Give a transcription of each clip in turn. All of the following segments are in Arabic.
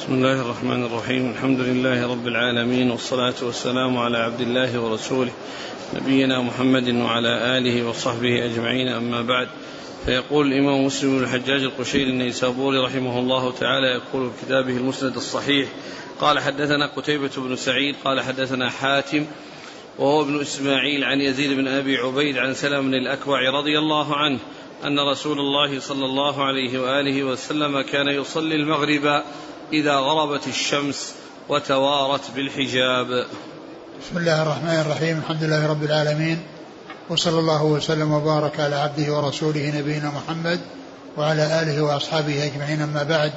بسم الله الرحمن الرحيم. الحمد لله رب العالمين، والصلاة والسلام على عبد الله ورسوله نبينا محمد وعلى آله وصحبه أجمعين، أما بعد. فيقول الإمام مسلم بن الحجاج القشيري النيسابوري رحمه الله تعالى، يقول في كتابه المسند الصحيح: قال حدثنا قتيبة بن سعيد قال حدثنا حاتم وهو ابن إسماعيل عن يزيد بن أبي عبيد عن سلم بن الأكوع رضي الله عنه أن رسول الله صلى الله عليه وآله وسلم كان يصلي المغرب إذا غربت الشمس وتوارت بالحجاب. بسم الله الرحمن الرحيم. الحمد لله رب العالمين، وصلى الله وسلم وبارك على عبده ورسوله نبينا محمد وعلى آله وأصحابه أجمعين، أما بعد.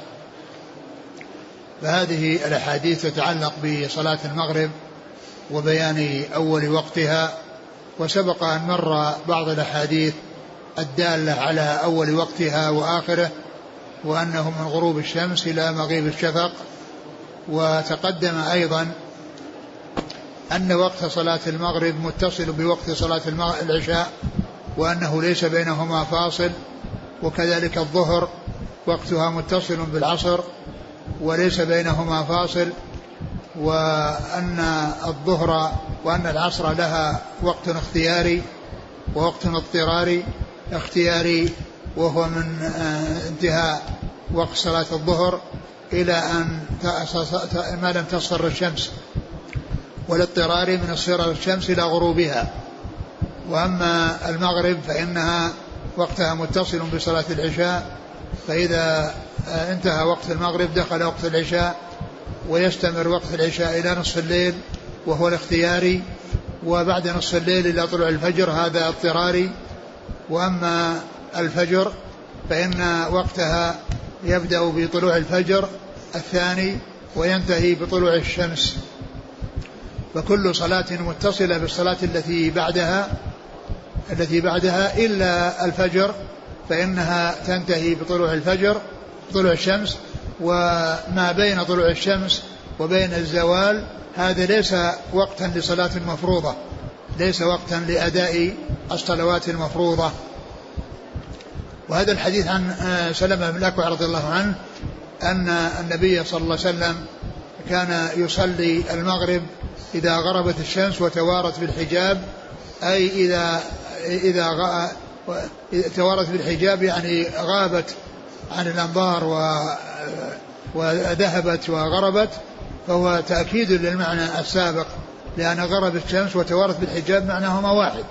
فهذه الأحاديث تتعلق بصلاة المغرب وبيان أول وقتها، وسبق أن مر بعض الأحاديث الدالة على أول وقتها وآخره، وأنه من غروب الشمس إلى مغيب الشفق. وتقدم أيضا أن وقت صلاة المغرب متصل بوقت صلاة العشاء، وأنه ليس بينهما فاصل، وكذلك الظهر وقتها متصل بالعصر وليس بينهما فاصل، وأن الظهر وأن العصر لها وقت اختياري ووقت اضطراري. اختياري وهو من انتهاء وقت صلاة الظهر إلى أن ما لم تصفر الشمس، والاضطراري من اصفرار الشمس إلى غروبها. وأما المغرب فإنها وقتها متصل بصلاة العشاء، فإذا انتهى وقت المغرب دخل وقت العشاء، ويستمر وقت العشاء إلى نصف الليل وهو الاختياري، وبعد نصف الليل إلى طلوع الفجر هذا اضطراري. وأما الفجر فإن وقتها يبدأ بطلوع الفجر الثاني وينتهي بطلوع الشمس. فكل صلاة متصلة بالصلاة التي بعدها إلا الفجر، فإنها تنتهي بطلوع الفجر طلوع الشمس، وما بين طلوع الشمس وبين الزوال هذا ليس وقتا لصلاة مفروضة، ليس وقتا لأداء الصلوات المفروضة. وهذا الحديث عن سلمة بن الأكوع رضي الله عنه أن النبي صلى الله عليه وسلم كان يصلي المغرب إذا غربت الشمس وتوارت بالحجاب، أي إذا توارت بالحجاب يعني غابت عن الأنظار وذهبت وغربت، فهو تأكيد للمعنى السابق، لأن غربت الشمس وتوارت بالحجاب معناهما واحد،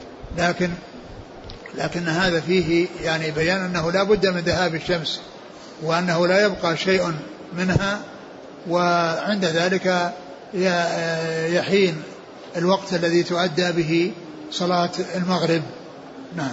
لكن هذا فيه يعني بيان أنه لا بد من ذهاب الشمس، وأنه لا يبقى شيء منها، وعند ذلك يحين الوقت الذي تؤدى به صلاة المغرب. نعم.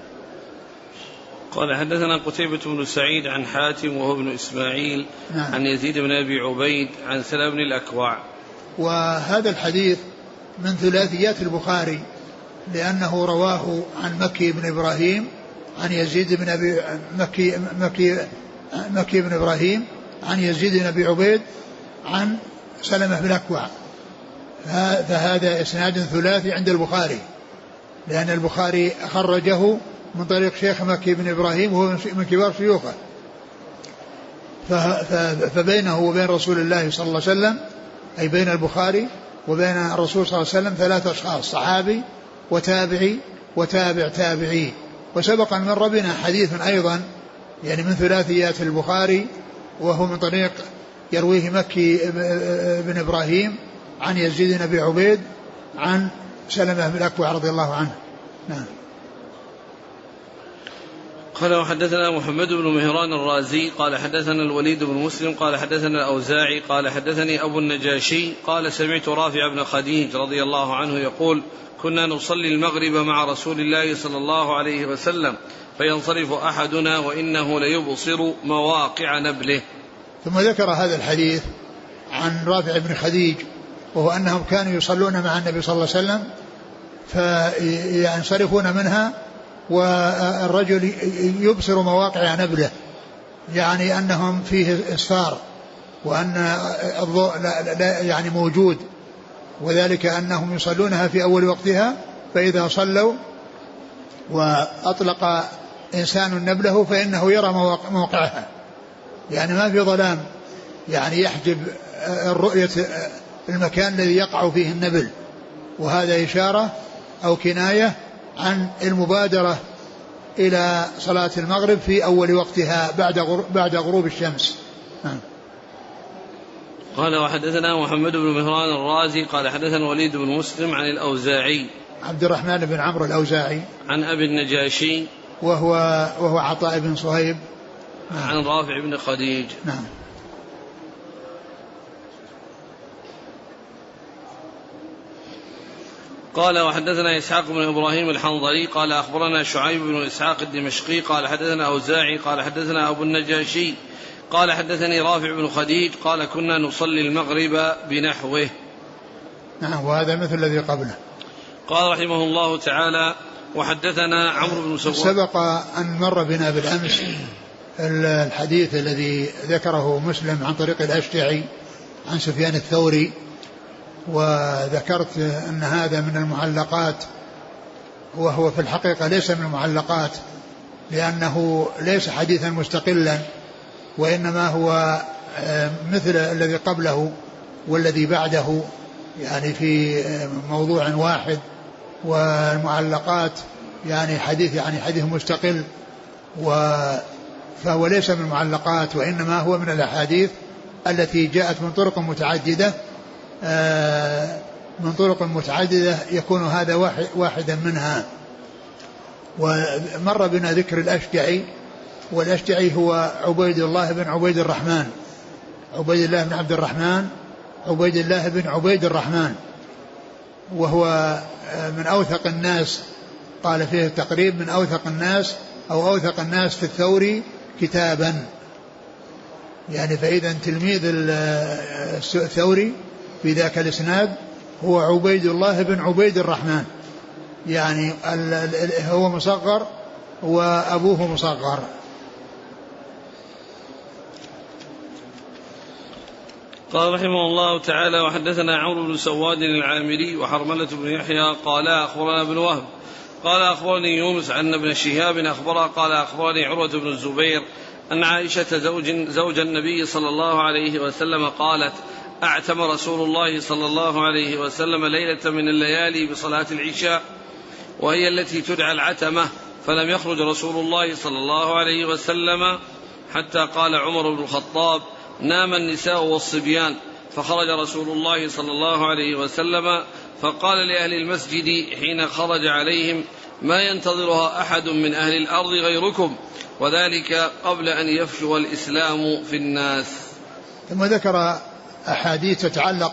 قال حدثنا قتيبة بن سعيد عن حاتم وهو ابن إسماعيل. نعم. عن يزيد بن أبي عبيد عن سلم بن الأكوع. وهذا الحديث من ثلاثيات البخاري، لأنه رواه عن مكي بن إبراهيم عن يزيد بن أبي مكي بن إبراهيم عن يزيد بن أبي عبيد عن سلمة بن الأكوع. فهذا إسناد ثلاثي عند البخاري، لأن البخاري خرجه من طريق شيخ مكي بن إبراهيم وهو من كبار شيوخه، فبينه وبين رسول الله صلى الله عليه وسلم، أي بين البخاري وبين الرسول صلى الله عليه وسلم 3 أشخاص: صحابي وتابعي وتابع تابعي. وسبق أن مر بنا حديث أيضا يعني من ثلاثيات البخاري، وهو من طريق يرويه مكي بن إبراهيم عن يزيد بن أبي عبيد عن سلمة بن الأكوع رضي الله عنه. نعم. قال وحدثنا محمد بن مهران الرازي قال حدثنا الوليد بن مسلم قال حدثنا الأوزاعي قال حدثني أبو النجاشي قال سمعت رافع بن خديج رضي الله عنه يقول: كنا نصلي المغرب مع رسول الله صلى الله عليه وسلم فينصرف أحدنا وإنه ليبصر مواقع نبله. ثم ذكر هذا الحديث عن رافع بن خديج، وهو أنهم كانوا يصلون مع النبي صلى الله عليه وسلم فينصرفون منها والرجل يبصر مواقع نبله، يعني أنهم فيه إصفار، وأن الضوء لا يعني موجود، وذلك أنهم يصلونها في أول وقتها، فإذا صلوا وأطلق إنسان نبله فإنه يرى موقعها، يعني ما في ظلام، يعني يحجب الرؤية المكان الذي يقع فيه النبل، وهذا إشارة أو كناية عن المبادرة إلى صلاة المغرب في أول وقتها بعد غروب الشمس. قال وحدثنا محمد بن مهران الرازي قال حدثنا وليد بن مسلم عن الأوزاعي عبد الرحمن بن عمرو الأوزاعي عن أبي النجاشي وهو عطاء بن صهيب عن رافع بن خديج. نعم. قال وحدثنا إسحاق بن إبراهيم الحنظلي قال أخبرنا شعيب بن إسحاق الدمشقي قال حدثنا أوزاعي قال حدثنا أبو النجاشي قال حدثني رافع بن خديج قال كنا نصلي المغرب بنحوه. نعم. وهذا مثل الذي قبله. قال رحمه الله تعالى وحدثنا عمرو بن سواد. سبق أن مر بنا بالأمس الحديث الذي ذكره مسلم عن طريق الأشجعي عن سفيان الثوري، وذكرت أن هذا من المعلقات، وهو في الحقيقة ليس من المعلقات لأنه ليس حديثا مستقلا، وإنما هو مثل الذي قبله والذي بعده، يعني في موضوع واحد، والمعلقات يعني حديث مستقل، فهو ليس من المعلقات، وإنما هو من الأحاديث التي جاءت من طرق متعددة يكون هذا واحدا منها. ومر بنا ذكر الأشجعي، والأشجعي هو عبيد الله بن عبيد الرحمن، عبيد الله بن عبد الرحمن، عبيد الله بن عبيد الرحمن، وهو من أوثق الناس، قال فيه التقريب من أوثق الناس أو أوثق الناس في الثوري كتابا، يعني فإذا تلميذ الثوري في ذاك الإسناد هو عبيد الله بن عبيد الرحمن، يعني هو مصغر وأبوه مصغر. قال رحمه الله تعالى وحدثنا عمرو بن سواد العامري وحرملة بن يحيى قال أخبرنا ابن وهب قال أخبرني يونس عن ابن شهاب أخبره قال أخبرني عروة بن الزبير أن عائشة زوج النبي صلى الله عليه وسلم قالت أعتم رسول الله صلى الله عليه وسلم ليلة من الليالي بصلاة العشاء وهي التي تدعى العتمة، فلم يخرج رسول الله صلى الله عليه وسلم حتى قال عمر بن الخطاب نام النساء والصبيان، فخرج رسول الله صلى الله عليه وسلم فقال لأهل المسجد حين خرج عليهم ما ينتظرها أحد من أهل الأرض غيركم، وذلك قبل أن يفشو الإسلام في الناس. ثم ذكر أحاديث تتعلق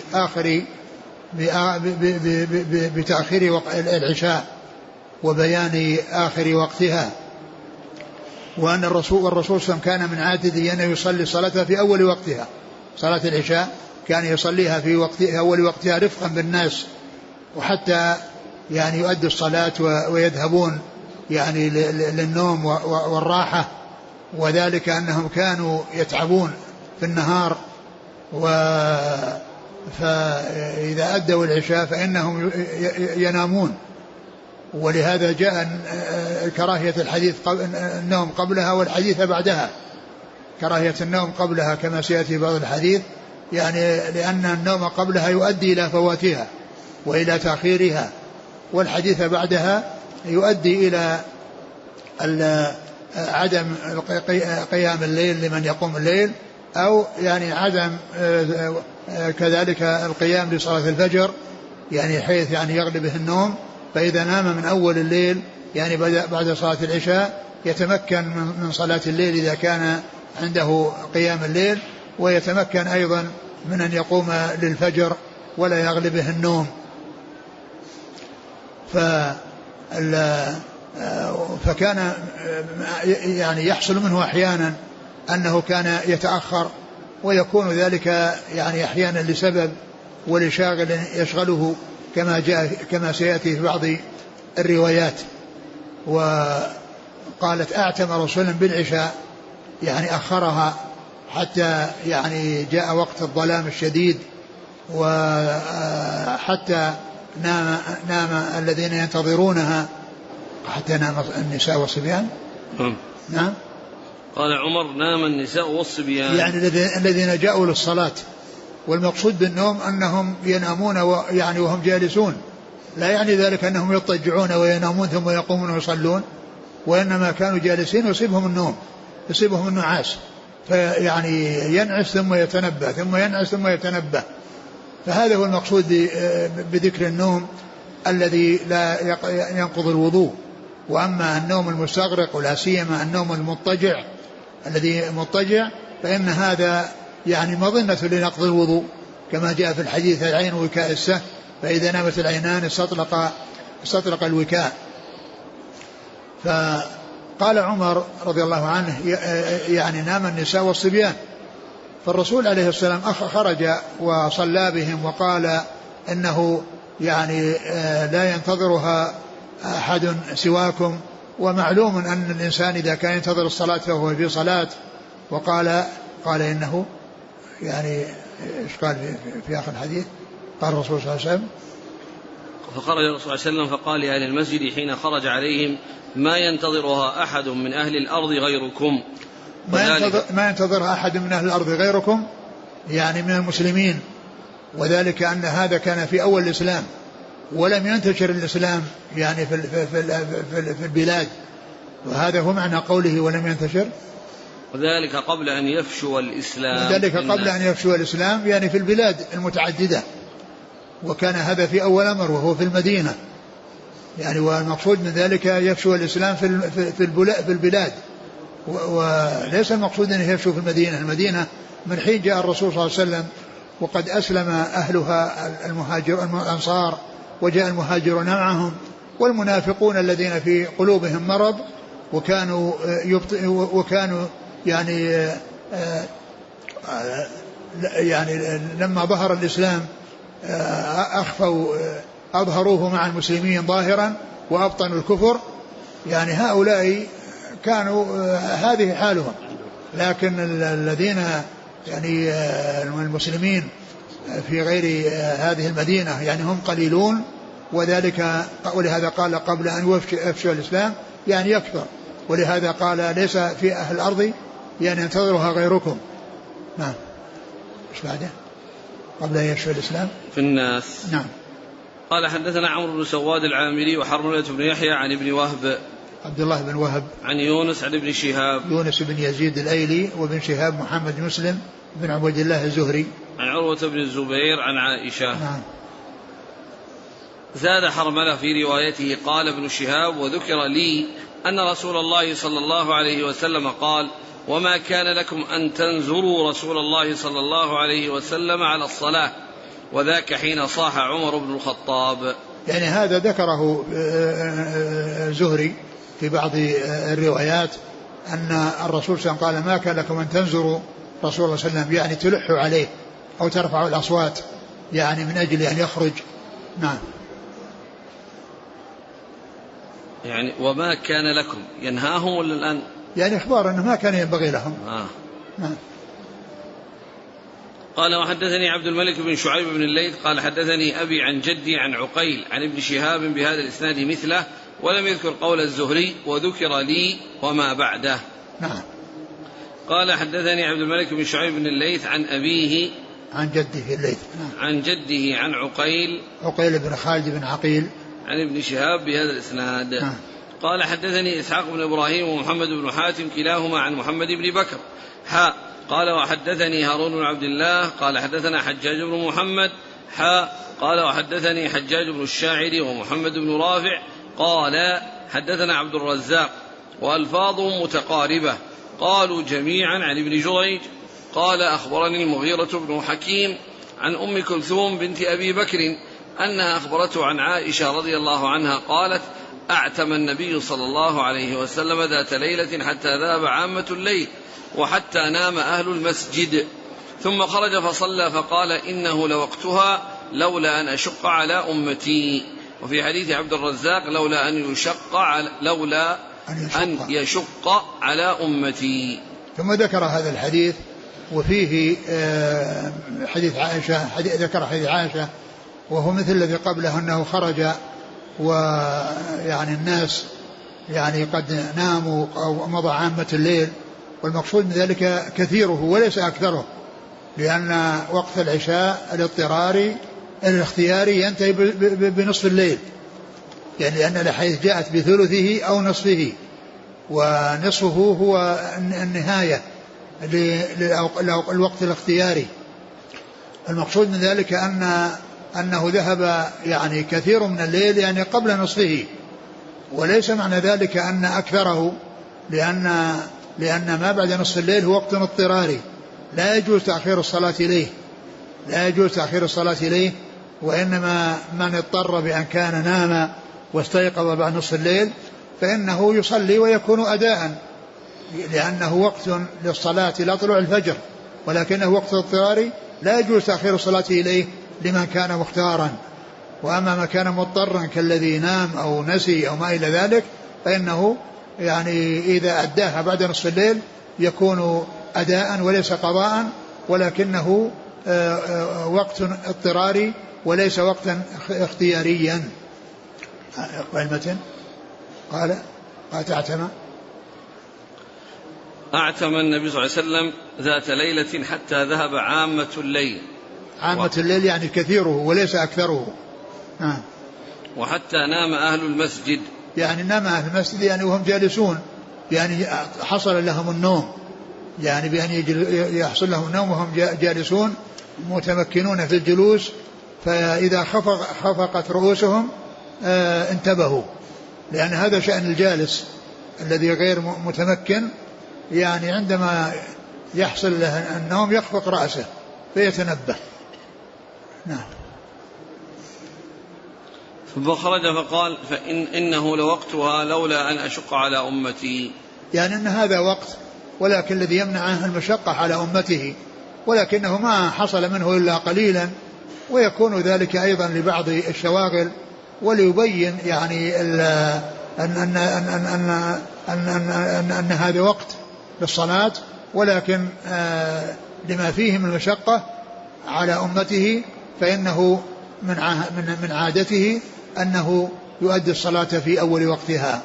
بتأخير العشاء وبيان آخر وقتها، وأن الرسول صلى الله عليه وسلم كان من عادته أن يصلي صلاتها في أول وقتها، صلاة العشاء كان يصليها في أول وقتها رفقا بالناس، وحتى يعني يؤدي الصلاة ويذهبون يعني للنوم والراحة، وذلك أنهم كانوا يتعبون في النهار، فإذا أدوا العشاء فإنهم ينامون، ولهذا جاء كراهية الحديث النوم قبلها والحديث بعدها، كراهية النوم قبلها كما سيأتي بعض الحديث، يعني لأن النوم قبلها يؤدي إلى فواتها وإلى تأخيرها، والحديث بعدها يؤدي إلى عدم قيام الليل لمن يقوم الليل، أو يعني عدم كذلك القيام لصلاة الفجر، يعني حيث يعني يغلبه النوم، فإذا نام من أول الليل يعني بعد صلاة العشاء يتمكن من صلاة الليل إذا كان عنده قيام الليل، ويتمكن أيضا من أن يقوم للفجر ولا يغلبه النوم. فكان يعني يحصل منه أحيانا أنه كان يتأخر، ويكون ذلك يعني أحيانا لسبب ولشاغل يشغله كما سيأتي في بعض الروايات. وقالت أعتم رسولا بالعشاء، يعني أخرها حتى يعني جاء وقت الظلام الشديد، وحتى نام الذين ينتظرونها، حتى نام النساء والصبيان. نعم. قال عمر: نام النساء والصبيان، يعني الذين جاءوا للصلاة. والمقصود بالنوم أنهم ينامون يعني وهم جالسون، لا يعني ذلك أنهم يضطجعون وينامون ثم يقومون ويصلون، وإنما كانوا جالسين ويصيبهم النوم، يصيبهم النعاس، فيعني ينعس ثم يتنبه ثم ينعس ثم يتنبه. فهذا هو المقصود بذكر النوم الذي لا ينقض الوضوء. وأما النوم المستغرق ولا سيما النوم المضطجع الذي مضطجع فإن هذا يعني مظنة لنقض الوضوء، كما جاء في الحديث: العين وكاء السهم، فإذا نامت العينان استطلق الوكاء. فقال عمر رضي الله عنه: يعني نام النساء والصبيان. فالرسول عليه السلام خرج وصلى بهم وقال إنه يعني لا ينتظرها أحد سواكم، ومعلوم أن الإنسان إذا كان ينتظر الصلاة فهو في صلاة. قال إنه يعني إيش قال في آخر الحديث؟ قال الرسول صلى الله عليه وسلم: فخرج الرسول صلى الله عليه وسلم فقال لأهل المسجد حين خرج عليهم: ما ينتظرها أحد من أهل الأرض غيركم. ما ينتظرها أحد من أهل الأرض غيركم، يعني من المسلمين. وذلك أن هذا كان في أول الإسلام، ولم ينتشر الإسلام يعني في البلاد، وهذا هو معنى قوله ولم ينتشر. وذلك قبل أن يفشو الإسلام. وذلك قبل أن يفشو الإسلام يعني في البلاد المتعددة، وكان هذا في أول أمر وهو في المدينة يعني. والمقصود من ذلك يفشو الإسلام في البلاد، وليس المقصود أن يفشو في المدينة. المدينة من حين جاء الرسول صلى الله عليه وسلم وقد أسلم أهلها الأنصار، وجاء المهاجرون معهم، والمنافقون الذين في قلوبهم مرض وكانوا يعني لما ظهر الإسلام أظهروه مع المسلمين ظاهرا وأبطنوا الكفر. يعني هؤلاء كانوا هذه حالهم. لكن الذين يعني المسلمين في غير هذه المدينة يعني هم قليلون، ولهذا قال قبل أن يفشو الإسلام يعني يكثر، ولهذا قال ليس في أهل الأرض يعني ينتظرها غيركم. نعم. ايش بعده؟ قبل أن يفشو الإسلام في الناس. نعم. قال: حدثنا عمرو بن سواد العامري وحرملة بن يحيى عن ابن وهب عبد الله بن وهب عن يونس عن ابن شهاب يونس بن يزيد الأيلي، وابن شهاب محمد مسلم بن عبد الله الزهري عن عروة بن الزبير عن عائشة. نعم. زاد حرملة في روايته قال ابن شهاب: وذكر لي أن رسول الله صلى الله عليه وسلم قال: وما كان لكم أن تنزروا رسول الله صلى الله عليه وسلم على الصلاة، وذاك حين صاح عمر بن الخطاب. يعني هذا ذكره زهري في بعض الروايات أن الرسول صلى الله عليه وسلم قال: ما كان لكم أن تنزروا رسول الله صلى الله عليه وسلم، يعني تلحوا عليه أو ترفعوا الأصوات يعني من أجل أن يخرج. نعم. يعني وما كان لكم ينهاهم ولا الآن؟ يعني إخبار أنه ما كان ينبغي لهم. نعم. قال: وحدثني عبد الملك بن شعيب بن الليث قال: حدثني أبي عن جدي عن عقيل عن ابن شهاب بهذا الإسناد مثله، ولم يذكر قول الزهري: وذكر لي وما بعده. نعم. قال: حدثني عبد الملك بن شعيب بن الليث عن أبيه عن جده الليث. نعم. عن جده عن عقيل بن خالد بن عقيل عن ابن شهاب بهذا الإسناد. نعم. قال: حدثني إسحاق بن إبراهيم ومحمد بن حاتم كلاهما عن محمد بن بكر. قال: وحدثني هارون بن عبد الله قال: حدثنا حجاج بن محمد. قال: وحدثني حجاج بن الشاعر ومحمد بن رافع قال: حدثنا عبد الرزاق، وألفاظهم متقاربة. قالوا جميعا عن ابن جريج. قال: أخبرني المغيرة بن حكيم عن أم كلثوم بنت أبي بكر أنها أخبرته عن عائشة رضي الله عنها قالت: أعتم النبي صلى الله عليه وسلم ذات ليلة حتى ذهب عامة الليل وحتى نام أهل المسجد، ثم خرج فصلى فقال: إنه لوقتها لولا أن أشق على أمتي. وفي حديث عبد الرزاق: لولا أن يشق على أمتي. ثم ذكر هذا الحديث وفيه حديث عائشة، ذكر حديث عائشة وهو مثل الذي قبله، أنه خرج ويعني الناس يعني قد ناموا أو مضى عامة الليل والمقصود من ذلك كثيره وليس أكثره، لأن وقت العشاء الاختياري ينتهي بنصف الليل، يعني لأن الحديث جاءت بثلثه أو نصفه، ونصفه هو النهاية للوقت الاختياري. المقصود من ذلك أنه ذهب يعني كثير من الليل يعني قبل نصفه، وليس معنى ذلك أن أكثره، لأن ما بعد نصف الليل هو وقت اضطراري لا يجوز تأخير الصلاة إليه، وإنما من اضطر بأن كان نام واستيقظ بعد نصف الليل فإنه يصلي ويكون أداء، لأنه وقت للصلاة لا طلوع الفجر، ولكنه وقت اضطراري لا يجوز تأخير الصلاة إليه لمن كان مختارا. وأما ما كان مضطرا كالذي نام أو نسي أو ما إلى ذلك فإنه يعني إذا أداها بعد نصف الليل يكون أداء وليس قضاء، ولكنه وقت اضطراري وليس وقتا اختياريا. قال أعتم النبي صلى الله عليه وسلم ذات ليلة حتى ذهب عامة الليل. عامة الليل يعني كثيره وليس أكثره. وحتى نام أهل المسجد، يعني نام أهل المسجد يعني وهم جالسون، يعني حصل لهم النوم، يعني بأن يحصل لهم النوم وهم جالسون متمكنون في الجلوس، فإذا خفقت رؤوسهم انتبهوا، لأن هذا شأن الجالس الذي غير متمكن، يعني عندما يحصل له النوم يخفق رأسه فيتنبه. نعم. ثم خرج فقال إنه لوقتها لولا أن أشق على أمتي، يعني أن هذا وقت، ولكن الذي يمنع عنه المشقة على أمته، ولكنه ما حصل منه إلا قليلا، ويكون ذلك أيضا لبعض الشواغل، وليبين يعني أن هذا وقت للصلاة، ولكن لما فيه من المشقة على أمته فإنه من عادته أنه يؤدي الصلاة في أول وقتها.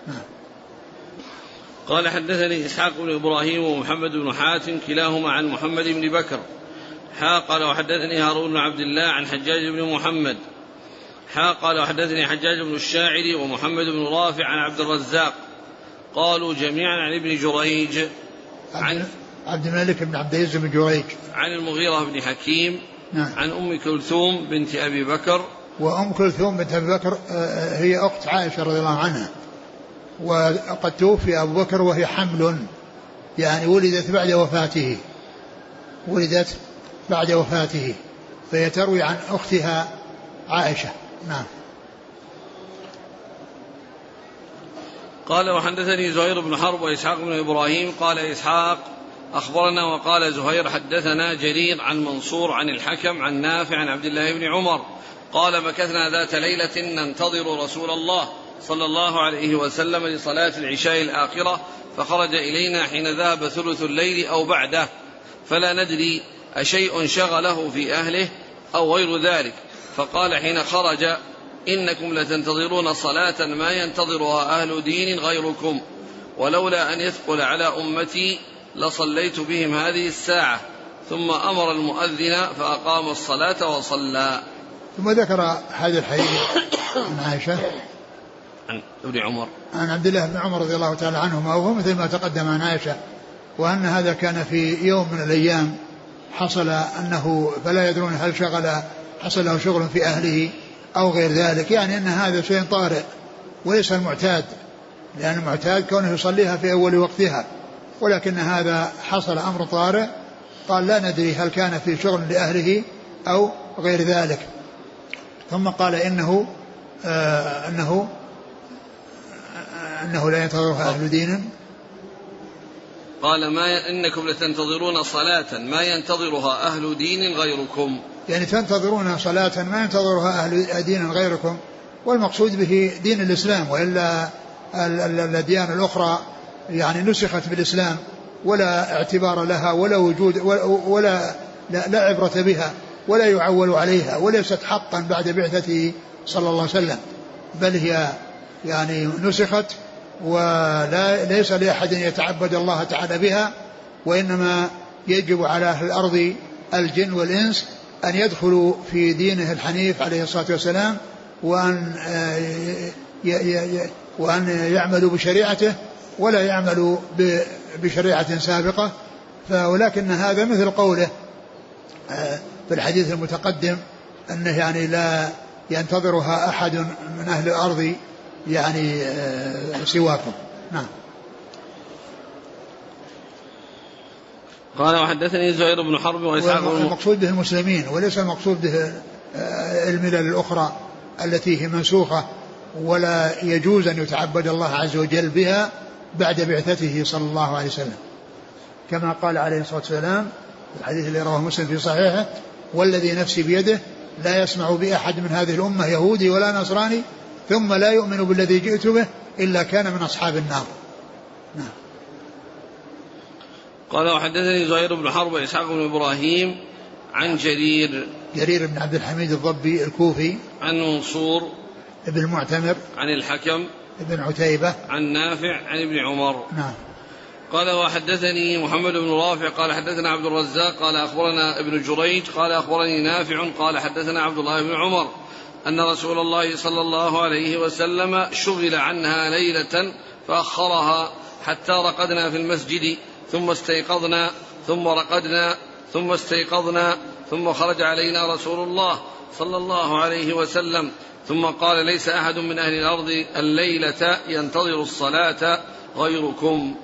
قال حدثني إسحاق بن إبراهيم ومحمد بن حاتم كلاهما عن محمد بن بكر قال وحدثني هارون بن عبد الله عن حجاج بن محمد قال وحدثني حجاج بن الشاعري ومحمد بن رافع عن عبد الرزاق قالوا جميعا عن ابن جريج عن عبد الملك بن عبد العزيز بن جريج عن المغيرة بن حكيم عن أم كلثوم بنت أبي بكر. وأم كلثوم بنت أبي بكر هي أخت عائشة رضي الله عنها، وقد توفي أبو بكر وهي حمل، يعني ولدت بعد وفاته فهي تروي عن أختها عائشة. نعم. قال وحدثني زهير بن حرب وإسحاق بن إبراهيم قال إسحاق أخبرنا وقال زهير حدثنا جرير عن منصور عن الحكم عن نافع عن عبد الله بن عمر قال مكثنا ذات ليلة ننتظر رسول الله صلى الله عليه وسلم لصلاة العشاء الآخرة، فخرج إلينا حين ذهب ثلث الليل أو بعده، فلا ندري أشيء شغله في أهله أو غير ذلك، فقال حين خرج إنكم لتنتظرون صلاة ما ينتظرها أهل دين غيركم، ولولا أن يثقل على أمتي لصليت بهم هذه الساعة، ثم أمر المؤذن فأقام الصلاة وصلى. ثم ذكر هذا الحديث عن عائشة عن ابن عمر عن عبد الله بن عمر رضي الله تعالى عنهما، وهو مثل ما تقدم عن عائشة، وأن هذا كان في يوم من الأيام حصل أنه فلا يدرون هل حصل له شغل في أهله أو غير ذلك، يعني أن هذا شيء طارئ وليس المعتاد، لأن المعتاد كونه يصليها في أول وقتها، ولكن هذا حصل أمر طارئ، قال لا ندري هل كان في شغل لأهله أو غير ذلك، ثم قال إنه لا ينتظرها أهل دين. قال ما إنكم لتنتظرون صلاة ما ينتظرها أهل دين غيركم، يعني تنتظرون صلاة ما ينتظرها أهل دين غيركم، والمقصود به دين الإسلام، وإلا الأديان الأخرى يعني نسخت بالإسلام ولا اعتبار لها ولا وجود ولا لا عبرة بها ولا يعول عليها، وليست حقا بعد بعثته صلى الله عليه وسلم، بل هي يعني نسخت وليس لأحد يتعبد الله تعالى بها، وإنما يجب على أهل الأرض الجن والإنس أن يدخلوا في دينه الحنيف عليه الصلاة والسلام، وأن يعملوا بشريعته ولا يعملوا بشريعة سابقة. ولكن هذا مثل قوله في الحديث المتقدم أنه يعني لا ينتظرها أحد من أهل الأرض يعني سواكم. نعم. قال وحدثني زهير بن حرب وإسحاق. المقصود به المسلمين وليس المقصود به الملل الأخرى التي هي منسوخة ولا يجوز أن يتعبد الله عز وجل بها بعد بعثته صلى الله عليه وسلم، كما قال عليه الصلاة والسلام في الحديث الذي رواه مسلم في صحيحه: والذي نفسي بيده لا يسمع بأحد من هذه الأمة يهودي ولا نصراني ثم لا يؤمن بالذي جئت به إلا كان من أصحاب النار. نعم. قال وحدثني زهير بن حرب وإسحاق بن إبراهيم عن جرير بن عبد الحميد الضبي الكوفي عن منصور ابن المعتمر عن الحكم ابن عتيبة عن نافع عن ابن عمر. نعم. قال وحدثني محمد بن رافع قال حدثنا عبد الرزاق قال أخبرنا ابن جريج قال أخبرني نافع قال حدثنا عبد الله بن عمر أن رسول الله صلى الله عليه وسلم شغل عنها ليلة فأخرها حتى رقدنا في المسجد ثم استيقظنا ثم رقدنا ثم استيقظنا ثم خرج علينا رسول الله صلى الله عليه وسلم ثم قال: ليس أحد من أهل الأرض الليلة ينتظر الصلاة غيركم.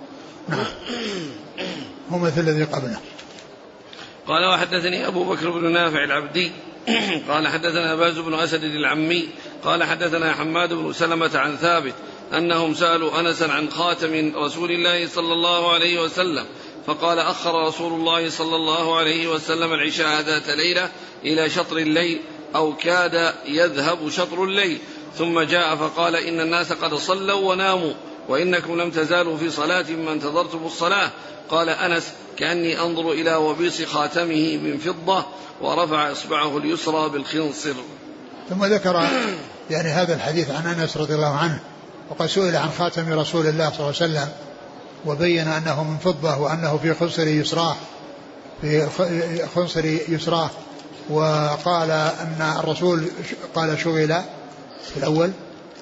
هو مثل الذي قبله. قال وحدثني أبو بكر بن نافع العبدي قال حدثنا باز بن أسد العمي قال حدثنا حماد بن سلمة عن ثابت أنهم سألوا أنسا عن خاتم رسول الله صلى الله عليه وسلم فقال: أخر رسول الله صلى الله عليه وسلم العشاء ذات ليلة إلى شطر الليل أو كاد يذهب شطر الليل، ثم جاء فقال: إن الناس قد صلوا وناموا وإنكم لم تزالوا في صلاة ما انتظرتم الصلاة. قال أنس: كأني أنظر إلى وبيص خاتمه من فضة ورفع إصبعه اليسرى بالخنصر. ثم ذكر يعني هذا الحديث عن أنس رضي الله عنه، وقد سئل عن خاتم رسول الله صلى الله عليه وسلم وبين أنه من فضة وأنه في خنصر يسراه، وقال أن الرسول قال شغل في الأول،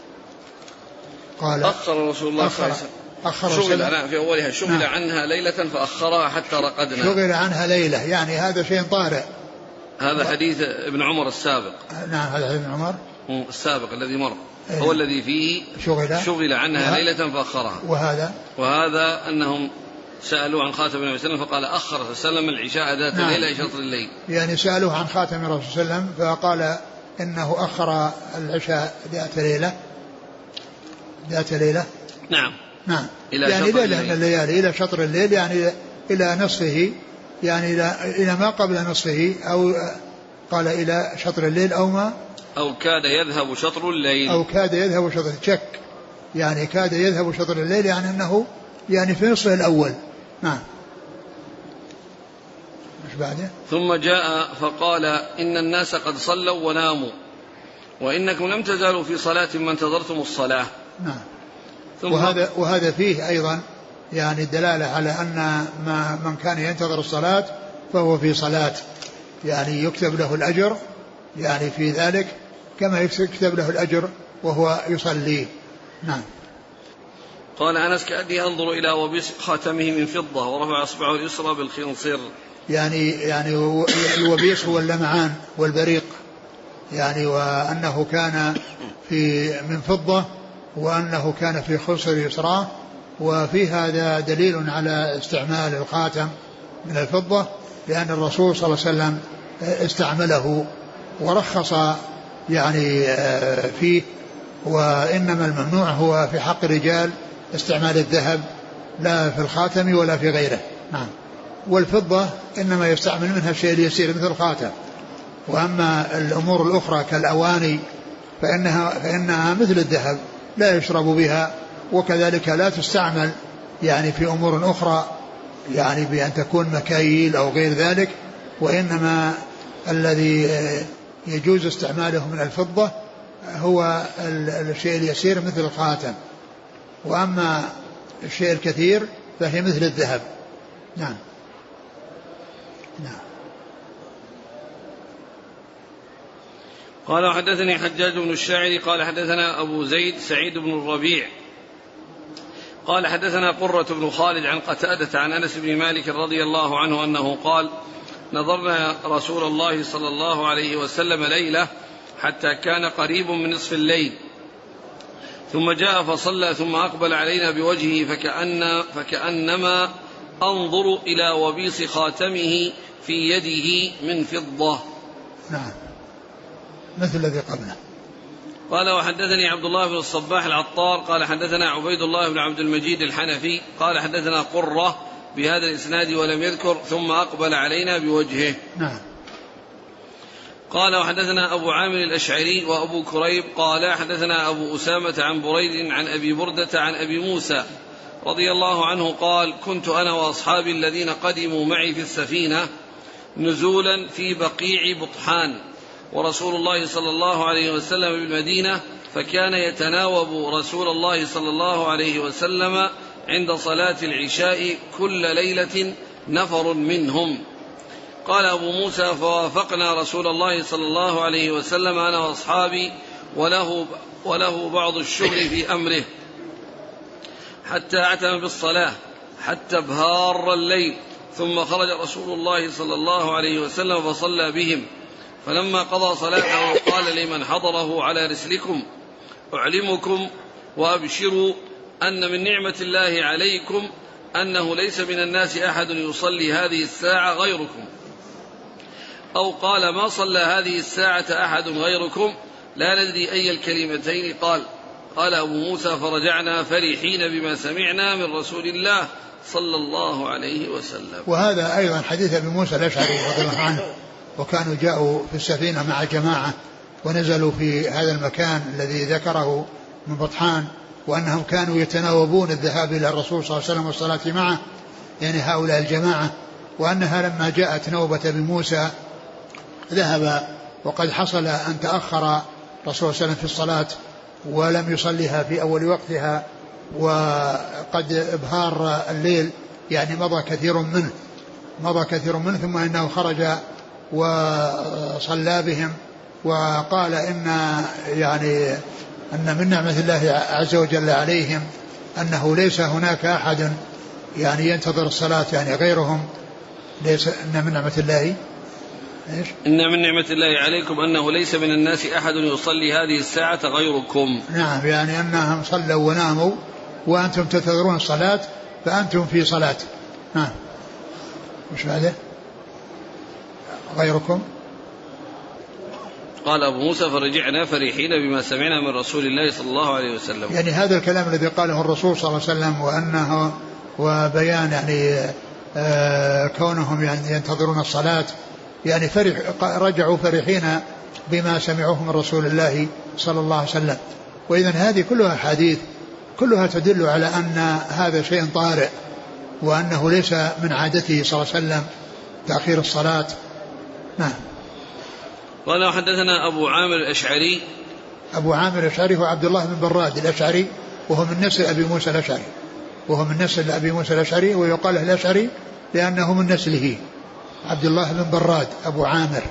قال أخر رسول الله صلى الله عليه وسلم شغل في أولها شغل عنها ليلة فأخرها حتى رقدنا. شغل عنها ليلة يعني هذا شيء طارئ. هذا حديث ابن عمر السابق. نعم هذا حديث ابن عمر السابق الذي مر هو الذي فيه شغل عنها ليلة فأخرها. وهذا أنهم سألوا عن خاتم النبي صلى الله عليه وسلم فقال: أخر صلى الله عليه وسلم العشاء ذات ليلة شطر الليل. يعني سألوه عن خاتم الرسول صلى الله عليه وسلم فقال إنه أخر العشاء ذات ليلة. نعم يعني ليلة من الليالي إلى شطر الليل، يعني إلى نصفه، يعني إلى ما قبل نصفه، أو قال إلى شطر الليل أو كاد يذهب شطر الليل شك، يعني كاد يذهب شطر الليل يعني أنه يعني في نصفه الأول. نعم. مش بعده؟ ثم جاء فقال: إن الناس قد صلوا وناموا وإنكم لم تزالوا في صلاة ما انتظرتم الصلاة. نعم. وهذا فيه أيضا يعني الدلالة على أن من كان ينتظر الصلاة فهو في صلاة، يعني يكتب له الأجر يعني في ذلك كما يكتب له الأجر وهو يصلي. نعم. قال أنس: كأني أنظر إلى وبيص خاتمه من فضة ورفع أصبعه اليسرى بالخنصر. يعني الوبيص هو اللمعان والبريق، يعني وأنه كان من فضة وأنه كان في خنصر يسراه، وفي هذا دليل على استعمال الخاتم من الفضة، لأن الرسول صلى الله عليه وسلم استعمله ورخص يعني فيه، وإنما الممنوع هو في حق الرجال استعمال الذهب لا في الخاتم ولا في غيره. نعم. والفضة إنما يستعمل منها الشيء اليسير مثل الخاتم، وأما الأمور الأخرى كالأواني فإنها مثل الذهب لا يشرب بها، وكذلك لا تستعمل يعني في أمور أخرى يعني بأن تكون مكاييل أو غير ذلك، وإنما الذي يجوز استعماله من الفضة هو الشيء اليسير مثل الخاتم. وأما الشيء الكثير فهي مثل الذهب. نعم. نعم. قال وحدثني حجاج بن الشاعر قال حدثنا أبو زيد سعيد بن الربيع قال حدثنا قرة بن خالد عن قتادة عن أنس بن مالك رضي الله عنه أنه قال نظرنا رسول الله صلى الله عليه وسلم ليلة حتى كان قريب من نصف الليل ثم جاء فصلى ثم أقبل علينا بوجهه فكأنما أنظر إلى وبيص خاتمه في يده من فضة. نعم مثل الذي قبله. قال وحدثني عبد الله بن الصباح العطار قال حدثنا عبيد الله بن عبد المجيد الحنفي قال حدثنا قرة بهذا الإسناد ولم يذكر ثم أقبل علينا بوجهه. نعم. قال وحدثنا أبو عامر الأشعري وأبو كريب قال حدثنا أبو أسامة عن بريد عن أبي بردة عن أبي موسى رضي الله عنه قال كنت أنا وأصحابي الذين قدموا معي في السفينة نزولا في بقيع بطحان ورسول الله صلى الله عليه وسلم بالمدينة فكان يتناوب رسول الله صلى الله عليه وسلم عند صلاة العشاء كل ليلة نفر منهم. قال أبو موسى فوافقنا رسول الله صلى الله عليه وسلم أنا وأصحابي وله بعض الشغل في أمره حتى أعتم بالصلاة حتى ابهار الليل ثم خرج رسول الله صلى الله عليه وسلم فصلى بهم فلما قضى صلاته قال لمن حضره على رسلكم أعلمكم وأبشروا أن من نعمة الله عليكم أنه ليس من الناس أحد يصلي هذه الساعة غيركم أو قال ما صلى هذه الساعة أحد غيركم لا ندري أي الكلمتين قال أبو موسى فرجعنا فرحين بما سمعنا من رسول الله صلى الله عليه وسلم. وهذا أيضا حديث أبي موسى الأشعري رضي الله عنه وكانوا جاءوا في السفينة مع جماعة ونزلوا في هذا المكان الذي ذكره من بطحان وأنهم كانوا يتناوبون الذهاب إلى الرسول صلى الله عليه وسلم والصلاة معه يعني هؤلاء الجماعة وأنها لما جاءت نوبة بموسى ذهب وقد حصل أن تأخر الرسول صلى الله عليه وسلم في الصلاة ولم يصليها في أول وقتها وقد ابهار الليل يعني مضى كثير منه ثم إنه خرج وصلى بهم وقال إن من نعمة الله عز وجل عليهم أنه ليس هناك أحد يعني ينتظر الصلاة يعني غيرهم ليس إن من نعمة الله إن من نعمة الله عليكم أنه ليس من الناس أحد يصلي هذه الساعة غيركم. نعم يعني أنهم صلوا وناموا وأنتم تنتظرون الصلاة فأنتم في صلاة. نعم مش بعده غيركم. قال أبو موسى فرجعنا فرحين بما سمعنا من رسول الله صلى الله عليه وسلم يعني هذا الكلام الذي قاله الرسول صلى الله عليه وسلم وأنه وبيان يعني كونهم يعني ينتظرون الصلاة يعني رجعوا فرحين بما سمعوه من رسول الله صلى الله عليه وسلم. وإذن هذه كلها حديث كلها تدل على أن هذا شيء طارئ وأنه ليس من عادته صلى الله عليه وسلم تأخير الصلاة. نعم. قال حدثنا أبو عامر الأشعري. أبو عامر الأشعري هو عبد الله بن براد الأشعري وهو من نسل أبي موسى الأشعري ويقال له الأشعري لأنه من نسله عبد الله بن براد أبو عامر.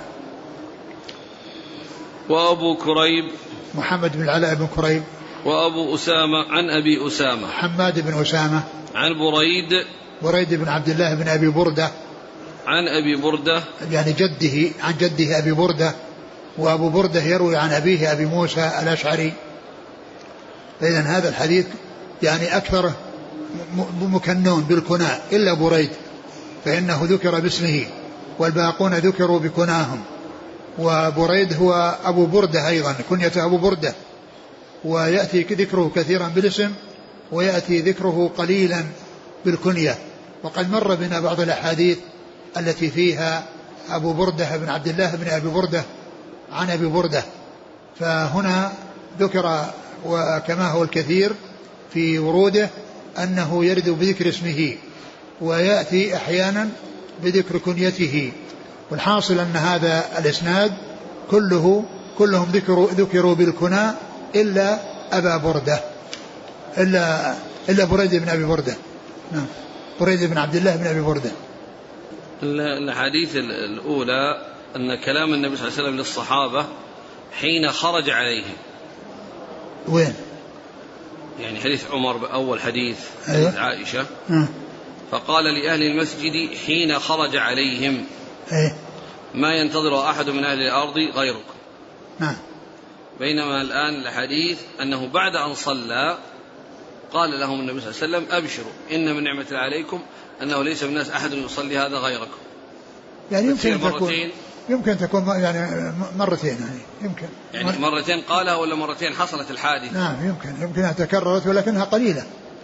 وأبو كريب محمد بن العلاء بن كريب. وأبو أسامة عن أبي أسامة حماد بن أسامة عن بريد بن عبد الله بن أبي بردة عن أبي بردة يعني عن جده أبي بردة وأبو بردة يروي عن أبيه أبي موسى الأشعري. فإذن هذا الحديث يعني أكثر مكنون بالكناء إلا بريد فإنه ذكر باسمه والباقون ذكروا بكناهم وبريد هو أبو بردة أيضا كنيته أبو بردة ويأتي ذكره كثيرا بالاسم ويأتي ذكره قليلا بالكنية. وقد مر بنا بعض الأحاديث التي فيها أبو بردة بن عبد الله بن أبي بردة عن أبي بردة فهنا ذكر وكما هو الكثير في وروده أنه يرد بذكر اسمه ويأتي أحيانا بذكر كنيته. والحاصل أن هذا الإسناد كلهم ذكروا بالكنى إلا أبا بردة إلا بريد بن أبي بردة. نعم بريد بن عبد الله بن أبي بردة. الحديث الأولى أن كلام النبي صلى الله عليه وسلم للصحابة حين خرج عليهم. وين؟ يعني حديث عمر بأول حديث حديث عائشة فقال لأهل المسجد حين خرج عليهم ما ينتظر أحد من أهل الأرض غيركم. بينما الآن الحديث أنه بعد أن صلى قال لهم النبي صلى الله عليه وسلم أبشروا إن من نعمة عليكم أنه ليس من الناس أحد يصلي هذا غيركم. يعني يمكن تكون يعني مرتين يعني مرتين قالها ولا مرتين حصلت الحادثة. نعم يمكن تكررت ولكنها قليلة.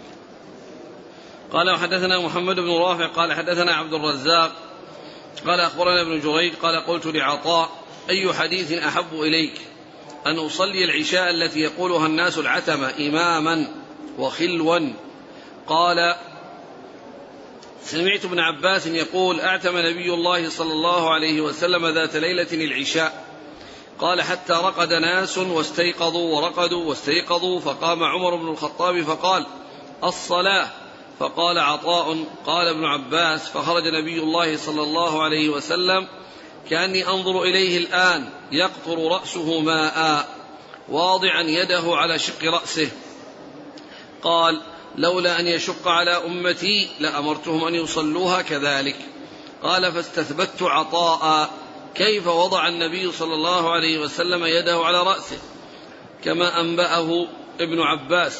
قال وحدثنا محمد بن رافع قال حدثنا عبد الرزاق قال أخبرنا ابن جريج قال قلت لعطاء أي حديث أحب إليك أن أصلي العشاء التي يقولها الناس العتمة إماما وخلوا؟ قال سمعت ابن عباس يقول أعتم نبي الله صلى الله عليه وسلم ذات ليلة العشاء قال حتى رقد ناس واستيقظوا ورقدوا واستيقظوا فقام عمر بن الخطاب فقال الصلاة فقال عطاء قال ابن عباس فخرج نبي الله صلى الله عليه وسلم كأني أنظر إليه الآن يقطر رأسه ماء واضعا يده على شق رأسه. قال لولا أن يشق على أمتي لأمرتهم أن يصلوها كذلك. قال فاستثبت عطاء كيف وضع النبي صلى الله عليه وسلم يده على رأسه كما أنبأه ابن عباس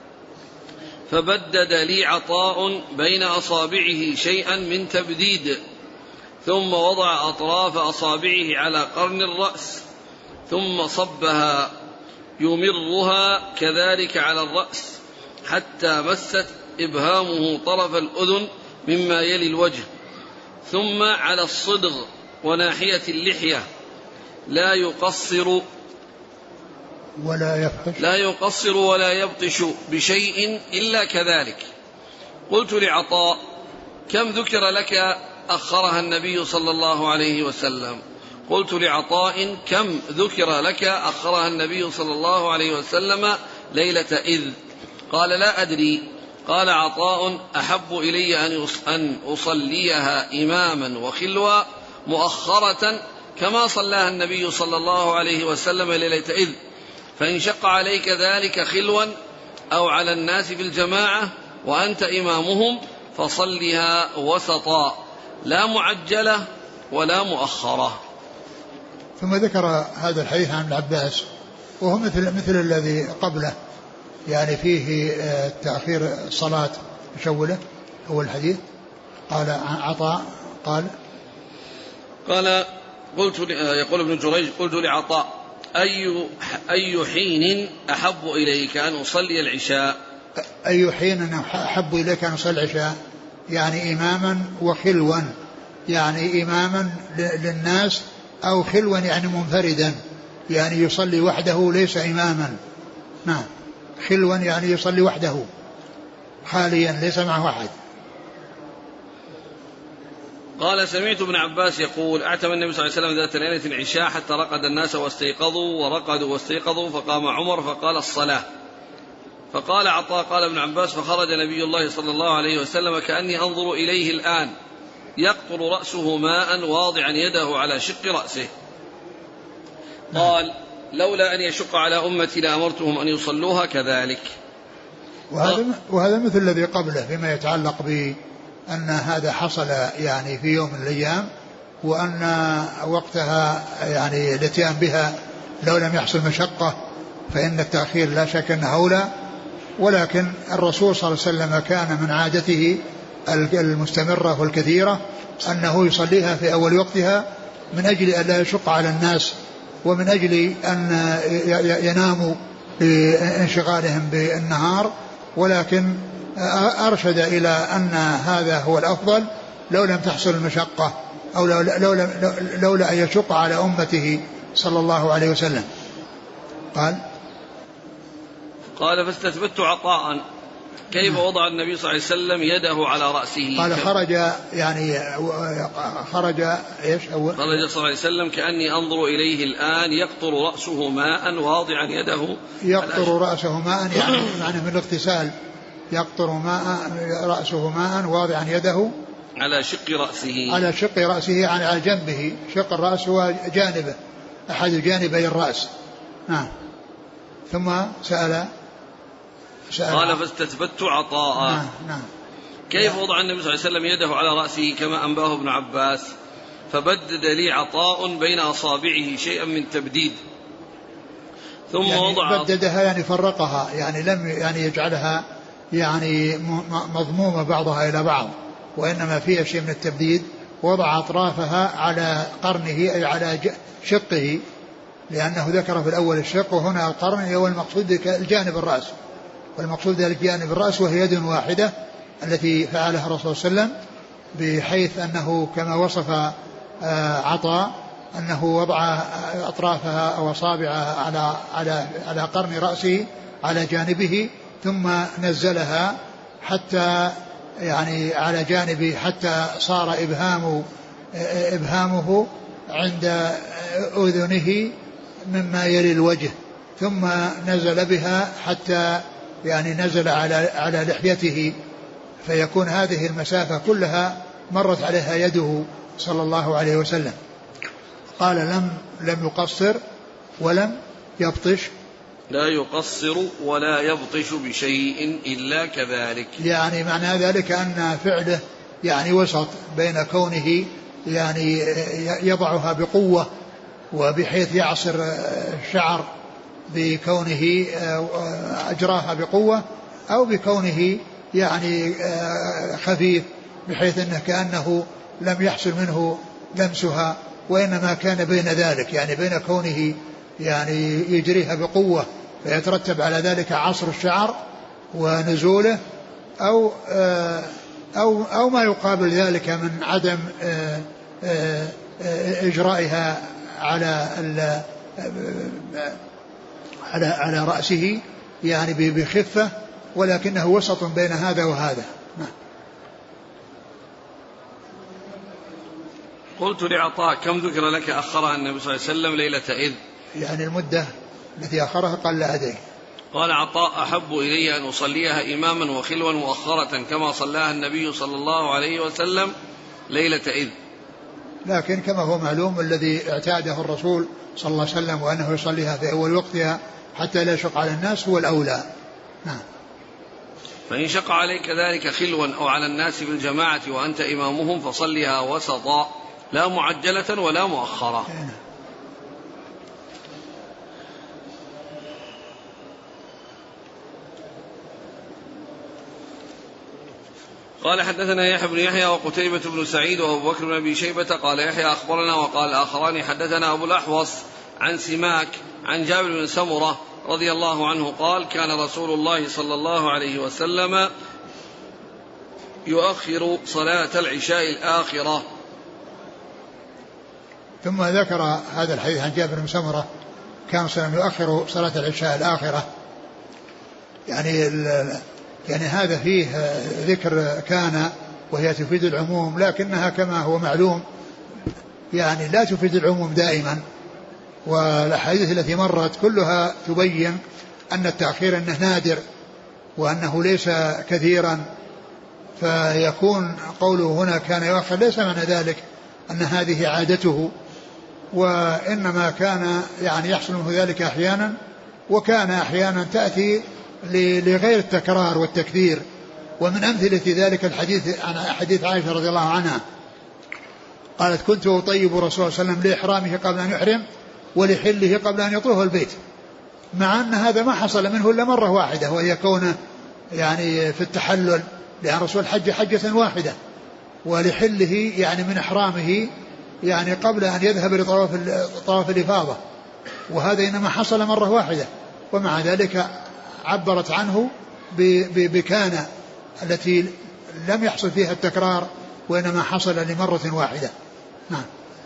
فبدد لي عطاء بين أصابعه شيئا من تبديد ثم وضع أطراف أصابعه على قرن الرأس ثم صبها يمرها كذلك على الرأس حتى مست إبهامه طرف الأذن مما يلي الوجه ثم على الصدغ وناحية اللحية لا يقصر ولا يبطش بشيء إلا كذلك. قلت لعطاء كم ذكر لك أخرها النبي صلى الله عليه وسلم؟ قلت لعطاء كم ذكر لك أخرها النبي صلى الله عليه وسلم ليلة إذ؟ قال لا أدري. قال عطاء أحب إلي أن أصليها إماما وخلوا مؤخرة كما صلاها النبي صلى الله عليه وسلم ليلة إذ فإن شق عليك ذلك خلوا أو على الناس في الجماعة وأنت إمامهم فصلها وسطا لا معجلة ولا مؤخرة. ثم ذكر هذا الحديث عن ابن عباس وهو مثل الذي قبله يعني فيه تأخير الصلاة مشولة. هو الحديث قال عن عطاء قال يقول ابن جريج قلت لعطاء أي حين أحب إليك أن أصلي العشاء؟ أي حين أحب إليك أن أصلي العشاء يعني إماما وخلوا يعني إماما للناس أو خلوا يعني منفردا يعني يصلي وحده ليس إماما. نعم خلوا يعني يصلي وحده خاليا ليس معه أحد. قال سمعت ابن عباس يقول أعتم النبي صلى الله عليه وسلم ذات ليلة العشاء حتى رقد الناس واستيقظوا ورقدوا واستيقظوا فقام عمر فقال الصلاة. فقال عطاء قال ابن عباس فخرج نبي الله صلى الله عليه وسلم كأني أنظر إليه الآن يقطر رأسه ماء واضعا يده على شق رأسه. قال لولا أن يشق على أمتي لأمرتهم أن يصلوها كذلك. وهذا مثل الذي قبله فيما يتعلق بأن هذا حصل يعني في يوم من الأيام وأن وقتها يعني الاتيان بها لو لم يحصل مشقة فإن التأخير لا شك أنه أولى. ولكن الرسول صلى الله عليه وسلم كان من عادته المستمرة والكثيرة أنه يصليها في أول وقتها من أجل أن لا يشق على الناس ومن أجل أن يناموا بانشغالهم بالنهار. ولكن أرشد إلى أن هذا هو الأفضل لو لم تحصل المشقة أو لولا أن يشق على أمته صلى الله عليه وسلم. قال فاستثبت عطاء كيف وضع النبي صلى الله عليه وسلم يده على رأسه؟ قال خرج يعني خرج ايش اول؟ خرج صلى الله عليه وسلم كأني أنظر إليه الآن يقطر رأسه ماء واضعا يده، يقطر رأسه ماء يعني من الاغتسال، يقطر ماء رأسه ماء واضعا يده على شق رأسه، على شق رأسه يعني على جنبه. شق الرأس هو جانبه، أحد جانبي الرأس. نعم. ثم سأل قال فاستثبت عطاء. نعم. كيف وضع النبي صلى الله عليه وسلم يده على رأسه كما أنباه ابن عباس؟ فبدد لي عطاء بين أصابعه شيئا من تبديد، ثم يعني وضع بددها يعني فرقها، يعني لم يعني يجعلها يعني مضمومة بعضها إلى بعض، وإنما فيها شيء من التبديد. وضع أطرافها على قرنه أي على شقه، لأنه ذكر في الأول الشق، وهنا القرن هو المقصود الجانب الرأس، والمقصود الجانب الرأس وهي يد واحدة التي فعلها الرسول صلى الله عليه وسلم، بحيث أنه كما وصف عطاء أنه وضع أطرافها أو أصابعها على قرن رأسه على جانبه، ثم نزلها حتى يعني على جانبه حتى صار إبهامه عند أذنه مما يلي الوجه، ثم نزل بها حتى يعني نزل على لحيته، فيكون هذه المسافة كلها مرت عليها يده صلى الله عليه وسلم. قال لم يقصر ولم يبطش، لا يقصر ولا يبطش بشيء إلا كذلك، يعني معنى ذلك أن فعله يعني وسط بين كونه يعني يضعها بقوة وبحيث يعصر الشعر بكونه أجراها بقوة، أو بكونه يعني خفيف بحيث أنه كأنه لم يحصل منه لمسها، وإنما كان بين ذلك، يعني بين كونه يعني يجريها بقوة فيترتب على ذلك عصر الشعر ونزوله، أو ما يقابل ذلك من عدم إجرائها على رأسه يعني بخفة، ولكنه وسط بين هذا وهذا. قلت لعطاء كم ذكر لك أخرها النبي صلى الله عليه وسلم ليلة إذ؟ يعني المدة التي أخرها قال لا أدري. قال عطاء أحب إلي أن أصليها إماما وخلوا مؤخرة كما صلاها النبي صلى الله عليه وسلم ليلة إذ، لكن كما هو معلوم الذي اعتاده الرسول صلى الله عليه وسلم وأنه يصليها في أول وقتها حتى لا يشق على الناس هو الأولى. نعم. فإن شق عليك ذلك خلوا أو على الناس بالجماعة وأنت إمامهم فصلها وسطا لا معجلة ولا مؤخرة. قال حدثنا يحيى بن يحيى وقتيبة بن سعيد وأبو بكر بن أبي شيبة قال يحيى أخبرنا وقال الآخران حدثنا أبو الأحوص عن سماك عن جابر بن سمرة رضي الله عنه قال كان رسول الله صلى الله عليه وسلم يؤخر صلاة العشاء الآخرة. ثم ذكر هذا الحديث عن جابر بن سمرة كان صلى الله عليه وسلم يؤخر صلاة العشاء الآخرة، يعني هذا فيه ذكر كان وهي تفيد العموم، لكنها كما هو معلوم يعني لا تفيد العموم دائما، والأحاديث التي مرت كلها تبين أن التأخير أنه نادر وأنه ليس كثيرا، فيكون قوله هنا كان يؤخر ليس معنى ذلك أن هذه عادته، وإنما كان يعني يحصل منه ذلك أحيانا، وكان أحيانا تأتي لغير التكرار والتكثير. ومن أمثلة ذلك الحديث عن حديث عائشة رضي الله عنها قالت كنت أطيب رسول الله صلى الله عليه وسلم لإحرامه قبل أن يحرم ولحله قبل أن يطوف البيت، مع أن هذا ما حصل منه إلا مرة واحدة وهي كونه يعني في التحلل، لأن الرسول حج حجة واحدة، ولحله يعني من إحرامه يعني قبل أن يذهب لطواف الإفاضة، وهذا إنما حصل مرة واحدة، ومع ذلك عبرت عنه بكان التي لم يحصل فيها التكرار وإنما حصل لمرة واحدة. نعم.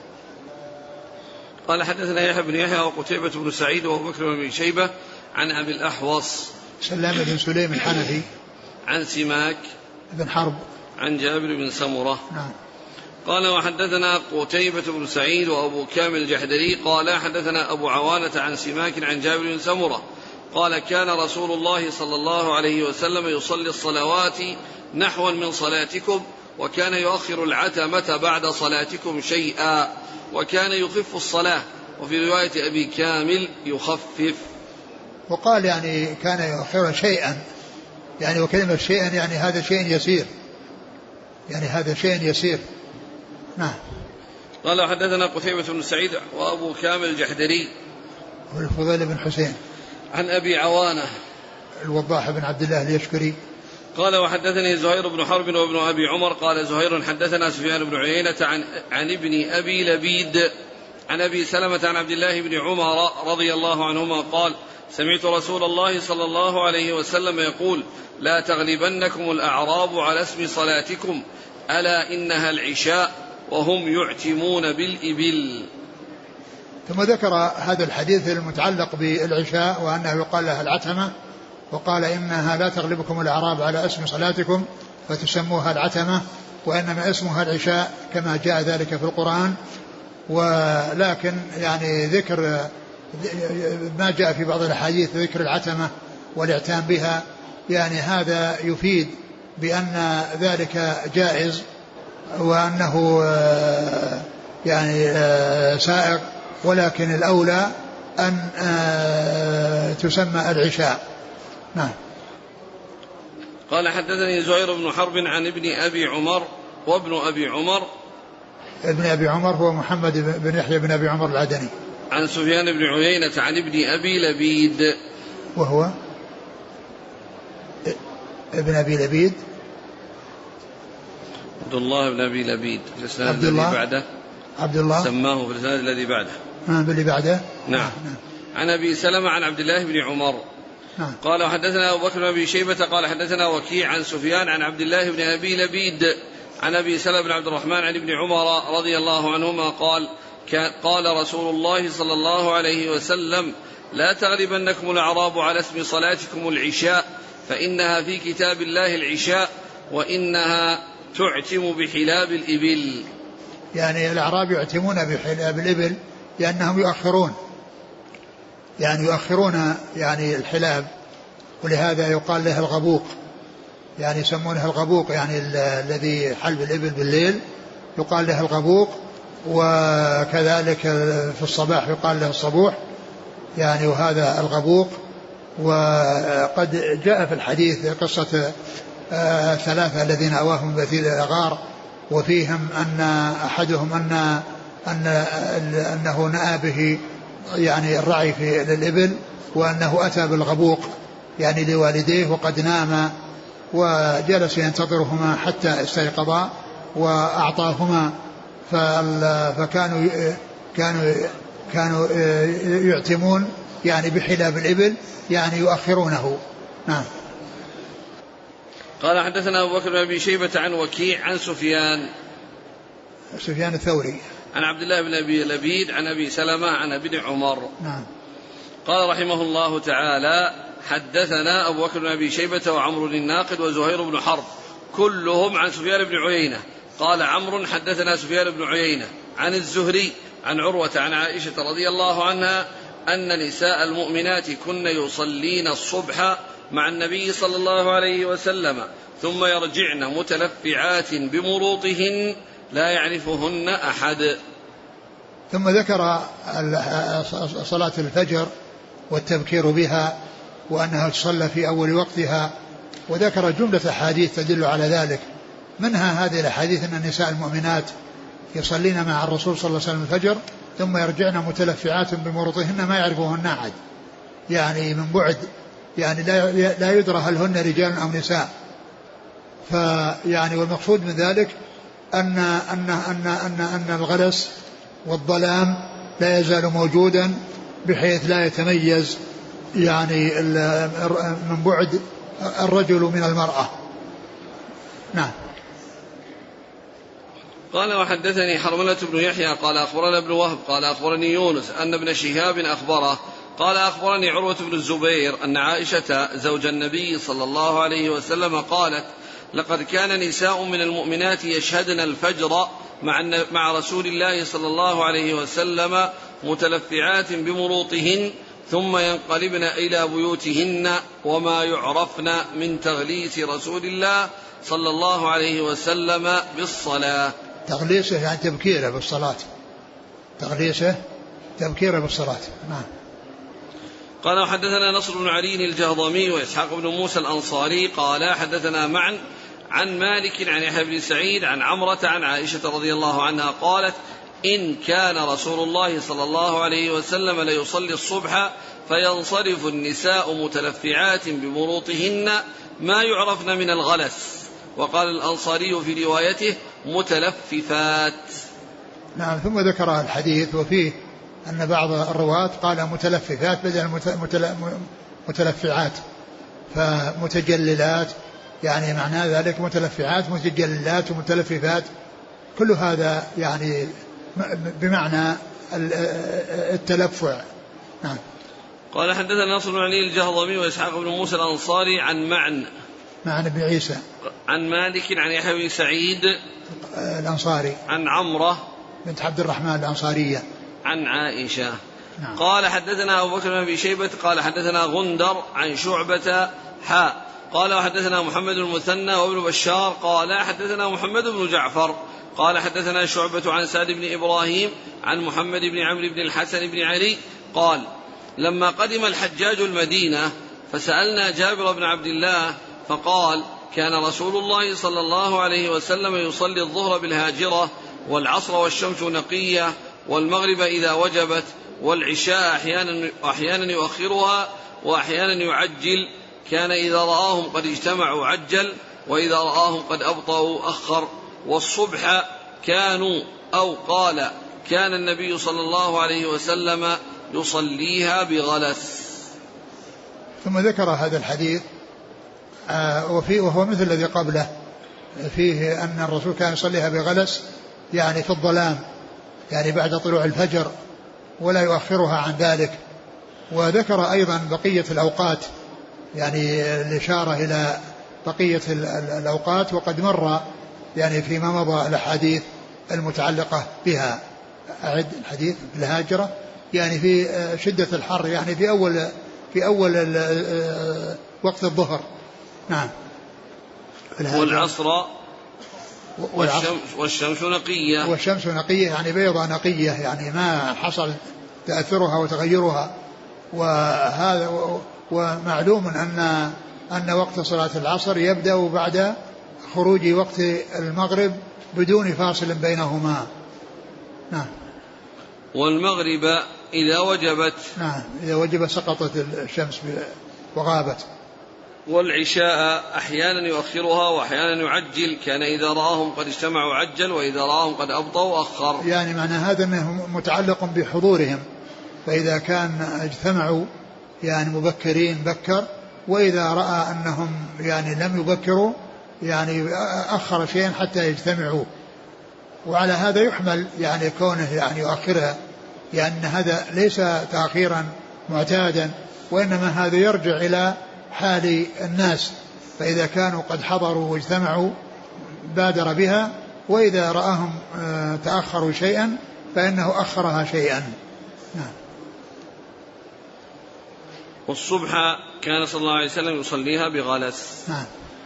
قال حدثنا يحيى بن يحيى وقتيبة بن سعيد وأبو بكر بن أبي شيبة عن أبي الأحوص سلام بن سليم الحنفي عن سماك بن حرب عن جابر بن سمرة. نعم. قال وحدثنا قتيبة بن سعيد وأبو كامل الجحدري قال حدثنا أبو عوانة عن سماك عن جابر بن سمرة قال كان رسول الله صلى الله عليه وسلم يصلي الصلوات نحوا من صلاتكم وكان يؤخر العتمة بعد صلاتكم شيئا وكان يخف الصلاة، وفي رواية أبي كامل يخفف. وقال يعني كان يؤخر شيئا، يعني وكلمة شيئا يعني هذا شيء يسير، يعني هذا شيء يسير. نعم. قال حدثنا قتيبة بن سعيد وأبو كامل الجحدري والفضيل بن حسين عن أبي عوانة الوضاح بن عبد الله اليشكري قال وحدثني زهير بن حرب وابن أبي عمر قال زهير حدثنا سفيان بن عيينة عن ابن أبي لبيد عن أبي سلمة عن عبد الله بن عمر رضي الله عنهما قال سمعت رسول الله صلى الله عليه وسلم يقول لا تغلبنكم الأعراب على اسم صلاتكم ألا إنها العشاء وهم يعتمون بالإبل. ثم ذكر هذا الحديث المتعلق بالعشاء وأنه يقال لها العتمة، وقال إنها لا تغلبكم الأعراب على اسم صلاتكم فتسموها العتمة، وإنما اسمها العشاء كما جاء ذلك في القرآن. ولكن يعني ذكر ما جاء في بعض الحديث ذكر العتمة والاعتام بها، يعني هذا يفيد بأن ذلك جائز وأنه يعني سائق، ولكن الأولى أن تسمى العشاء. نعم. قال حدثني زهير بن حرب عن ابن أبي عمر وابن أبي عمر. ابن أبي عمر هو محمد بن يحيى بن أبي عمر العدني. عن سفيان بن عيينة عن ابن أبي لبيد وهو ابن أبي لبيد عبد الله بن أبي لبيد في الإسناد الذي بعده. عبد الله سماه في الإسناد الذي بعده. باللي بعده. نعم. عن أبي سلمة عن عبد الله بن عمر. نعم. قال حدثنا أبو بكر بن أبي شيبة قال حدثنا وكيع عن سفيان عن عبد الله بن أبي لبيد عن أبي سلمة بن عبد الرحمن عن ابن عمر رضي الله عنهما قال رسول الله صلى الله عليه وسلم لا تغلبنكم الأعراب على اسم صلاتكم العشاء فإنها في كتاب الله العشاء وإنها تعتم بحلاب الإبل. يعني الأعراب يعتمون بحلاب الإبل لأنهم يؤخرون، يعني يؤخرون يعني الحلاب، ولهذا يقال له الغبوق، يعني يسمونه الغبوق، يعني الذي حلب الإبل بالليل يقال له الغبوق، وكذلك في الصباح يقال له الصبوح، يعني وهذا الغبوق. وقد جاء في الحديث قصة ثلاثة الذين أواهم بثيل الغار، وفيهم أن أحدهم أنه نأى به يعني الرعي في الإبل، وأنه أتى بالغبوق يعني لوالديه وقد نام، وجلس ينتظرهما حتى استيقظا وأعطاهما، كانوا يعتمون يعني بحلاب الإبل، يعني يؤخرونه. نعم. قال حدثنا أبو بكر بن أبي شيبة عن وكيع عن سفيان الثوري عن عبد الله بن أبي لبيد عن أبي سلمة عن ابن عمر. نعم. قال رحمه الله تعالى حدثنا أبو بكر بن أبي شيبة وعمرو الناقد وزهير بن حرب كلهم عن سفيان بن عيينة. قال عمرو حدثنا سفيان بن عيينة عن الزهري عن عروة عن عائشة رضي الله عنها أن نساء المؤمنات كن يصلين الصبح مع النبي صلى الله عليه وسلم ثم يرجعن متلفعات بمروطهن لا يعرفهن أحد. ثم ذكر صلاة الفجر والتبكير بها وأنها تصلى في أول وقتها، وذكر جملة أحاديث تدل على ذلك، منها هذه الأحاديث أن النساء المؤمنات يصلين مع الرسول صلى الله عليه وسلم الفجر ثم يرجعن متلفعات بمروطهن ما يعرفهن أحد، يعني من بعد، يعني لا يدرى هل هن رجال أو نساء. فيعني والمقصود من ذلك أن الغلس والظلام لا يزال موجودا بحيث لا يتميز يعني من بعد الرجل من المرأة. نعم. قال وحدثني حرملة بن يحيى قال أخبرنا ابن وهب قال أخبرني يونس أن ابن شهاب أخبره قال أخبرني عروة بن الزبير أن عائشة زوج النبي صلى الله عليه وسلم قالت لقد كان نساء من المؤمنات يشهدن الفجر مع رسول الله صلى الله عليه وسلم متلفعات بمروطهن ثم ينقلبن إلى بيوتهن وما يعرفن من تغليس رسول الله صلى الله عليه وسلم بالصلاة. تغليسه يعني تبكيره بالصلاة، تغليسه تبكيره بالصلاة. نعم. قال وحدثنا نصر بن علي الجهضمي وإسحاق بن موسى الأنصاري قال حدثنا معا عن مالك عن يحيى بن سعيد عن عمرة عن عائشة رضي الله عنها قالت إن كان رسول الله صلى الله عليه وسلم ليصلي الصبح فينصرف النساء متلفعات بمروطهن ما يعرفن من الغلس. وقال الأنصاري في روايته متلففات. نعم. ثم ذكر الحديث وفيه أن بعض الرواة قال متلففات بدل متلفعات، فمتجللات يعني معنى ذلك متلفعات متجللات ومتلففات، كل هذا يعني بمعنى التلفع. نعم. قال حدثنا نصر بن علي الجهضمي وإسحاق بن موسى الأنصاري عن معن بن عيسى عن مالك عن يحيى بن سعيد الأنصاري عن عمرة بنت عبد الرحمن الأنصارية عن عائشة. نعم. قال حدثنا أبو بكر بن أبي شيبة قال حدثنا غندر عن شعبة قال وحدثنا محمد بن المثنى وابن بشار قال حدثنا محمد بن جعفر قال حدثنا شعبة عن سعد بن إبراهيم عن محمد بن عمرو بن الحسن بن علي قال لما قدم الحجاج المدينة فسألنا جابر بن عبد الله فقال كان رسول الله صلى الله عليه وسلم يصلي الظهر بالهاجرة والعصر والشمس نقية والمغرب إذا وجبت والعشاء أحيانا يؤخرها وأحيانا يعجل، كان إذا رآهم قد اجتمعوا عجل وإذا رآهم قد أبطأوا أخر، والصبح كانوا أو قال كان النبي صلى الله عليه وسلم يصليها بغلس. ثم ذكر هذا الحديث وهو مثل الذي قبله، فيه أن الرسول كان يصليها بغلس يعني في الظلام، يعني بعد طلوع الفجر ولا يؤخرها عن ذلك. وذكر أيضا بقية الأوقات، يعني الإشارة إلى بقية الأوقات، وقد مر يعني فيما مضى الأحاديث المتعلقة بها. أعد الحديث بالهاجرة يعني في شدة الحر، يعني في أول وقت الظهر. نعم. والعصر والشمس نقية، والشمس نقية يعني بيضة نقية، يعني ما حصل تأثرها وتغيرها. وهذا ومعلوم أن وقت صلاة العصر يبدأ بعد خروج وقت المغرب بدون فاصل بينهما. نعم. والمغرب إذا وجبت، نعم إذا وجبت سقطت الشمس وغابت. والعشاء أحيانا يؤخرها وأحيانا يعجل، كان إذا رآهم قد اجتمعوا عجل وإذا رآهم قد أبطأوا أخر. يعني معنى هذا أنه متعلق بحضورهم، فإذا كان اجتمعوا يعني مبكرين بكر، وإذا رأى أنهم يعني لم يبكروا يعني أخر شيئا حتى يجتمعوا. وعلى هذا يحمل يعني كونه يعني يؤخرها، لأن هذا ليس تأخيرا معتادا، وإنما هذا يرجع إلى حال الناس، فإذا كانوا قد حضروا واجتمعوا بادر بها، وإذا رآهم تأخروا شيئا فإنه أخرها شيئا. نعم. والصبح كان صلى الله عليه وسلم يصليها بغلس. نعم.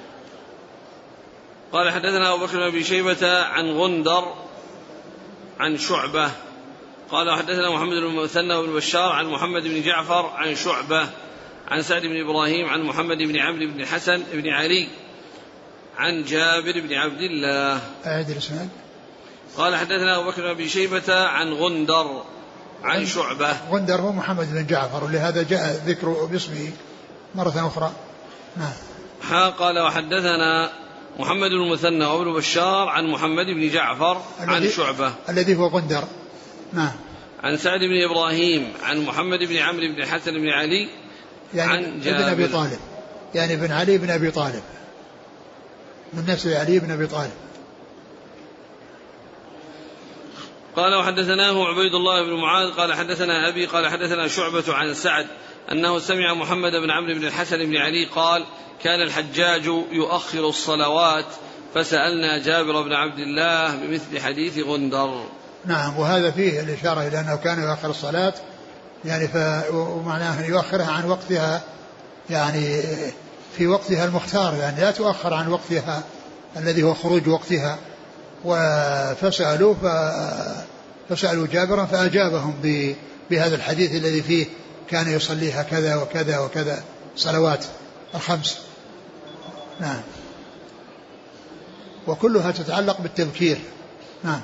قال حدثنا أبو بكر بن أبي شيبة عن غندر عن شعبة قال حدثنا محمد بن المثنى وابن بشار عن محمد بن جعفر عن شعبة عن سعد بن إبراهيم عن محمد بن عمرو بن الحسن بن علي عن جابر بن عبد الله. أعد الإسناد. قال حدثنا أبو بكر بن أبي شيبة عن غندر عن شعبة. غندر هو محمد بن جعفر، ولهذا جاء ذكره باسمه مرة أخرى. نعم. قال وحدثنا محمد بن المثنى وابن بشار عن محمد بن جعفر عن شعبة الذي هو غندر. نعم. عن سعد بن إبراهيم عن محمد بن عمرو بن الحسن بن علي يعني عن جابر ابن أبي طالب، يعني بن علي بن أبي طالب من نسل علي بن أبي طالب. قال وحدثناه عبيد الله بن معاذ قال حدثنا أبي قال حدثنا شعبة عن سعد أنه سمع محمد بن عمرو بن الحسن بن علي قال كان الحجاج يؤخر الصلوات فسألنا جابر بن عبد الله بمثل حديث غندر. نعم. وهذا فيه الإشارة إلى أنه كان يؤخر الصلاة يعني ومعناه يؤخرها عن وقتها يعني في وقتها المختار يعني لا تؤخر عن وقتها الذي هو خروج وقتها. فسألوا جابرا فأجابهم بهذا الحديث الذي فيه كان يصليها كذا وكذا وكذا صلوات الخمس. نعم. وكلها تتعلق بالتبكير. نعم.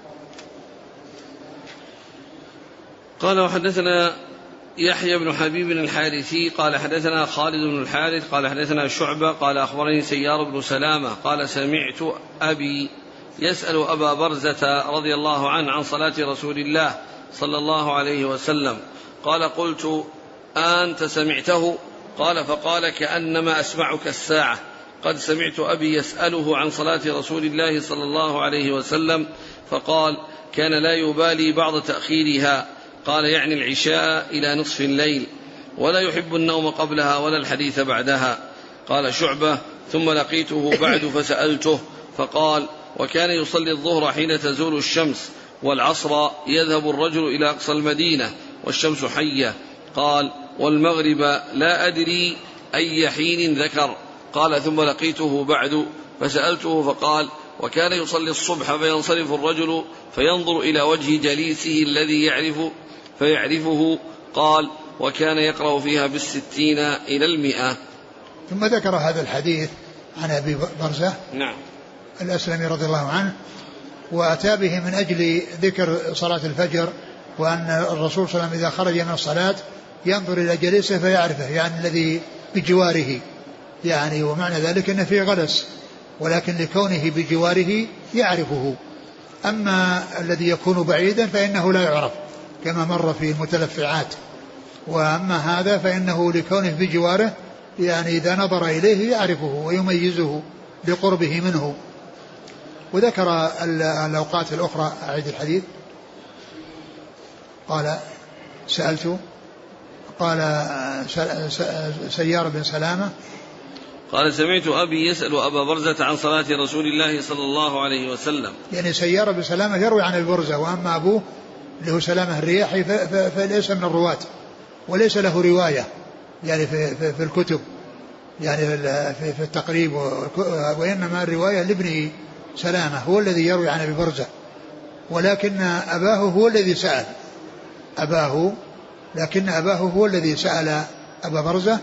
قال وحدثنا يحيى بن حبيب الحارثي قال حدثنا خالد بن الحارث قال حدثنا شعبة قال أخبرني سيار بن سلامة قال سمعت أبي يسأل أبا برزة رضي الله عنه عن صلاة رسول الله صلى الله عليه وسلم قال قلت أنت سمعته؟ قال فقال كأنما أسمعك الساعة قد سمعت أبي يسأله عن صلاة رسول الله صلى الله عليه وسلم فقال كان لا يبالي بعض تأخيرها قال يعني العشاء إلى نصف الليل ولا يحب النوم قبلها ولا الحديث بعدها. قال شعبة ثم لقيته بعد فسألته فقال وكان يصلي الظهر حين تزول الشمس والعصر يذهب الرجل إلى أقصى المدينة والشمس حية. قال والمغرب لا أدري أي حين ذكر. قال ثم لقيته بعد فسألته فقال وكان يصلي الصبح فينصرف الرجل فينظر إلى وجه جليسه الذي فيعرفه. قال وكان يقرأ فيها 60 إلى 100. ثم ذكر هذا الحديث عن أبي برزة نعم الأسلمي رضي الله عنه وأتى به من أجل ذكر صلاة الفجر وأن الرسول صلى الله عليه وسلم إذا خرج من الصلاة ينظر إلى جليسه فيعرفه يعني الذي بجواره يعني ومعنى ذلك أنه فيه غلس ولكن لكونه بجواره يعرفه. أما الذي يكون بعيدا فإنه لا يعرف كما مر في المتلفعات. وأما هذا فإنه لكونه بجواره يعني إذا نظر إليه يعرفه ويميزه لقربه منه. وذكر الأوقات الأخرى. أعيد الحديث. قال سألت قال سيار بن سلامة قال سمعت أبي يسأل أبا برزة عن صلاة رسول الله صلى الله عليه وسلم. يعني سيار بن سلامة يروي عن أبي برزة وأما أبوه اللي هو سلامة الرياحي فليس من الرواة وليس له رواية يعني في الكتب يعني في التقريب وإنما الرواية لابن سلامة هو الذي يروي عن أبي برزة ولكن أباه هو الذي سأل لكن أباه هو الذي سأل أبا برزة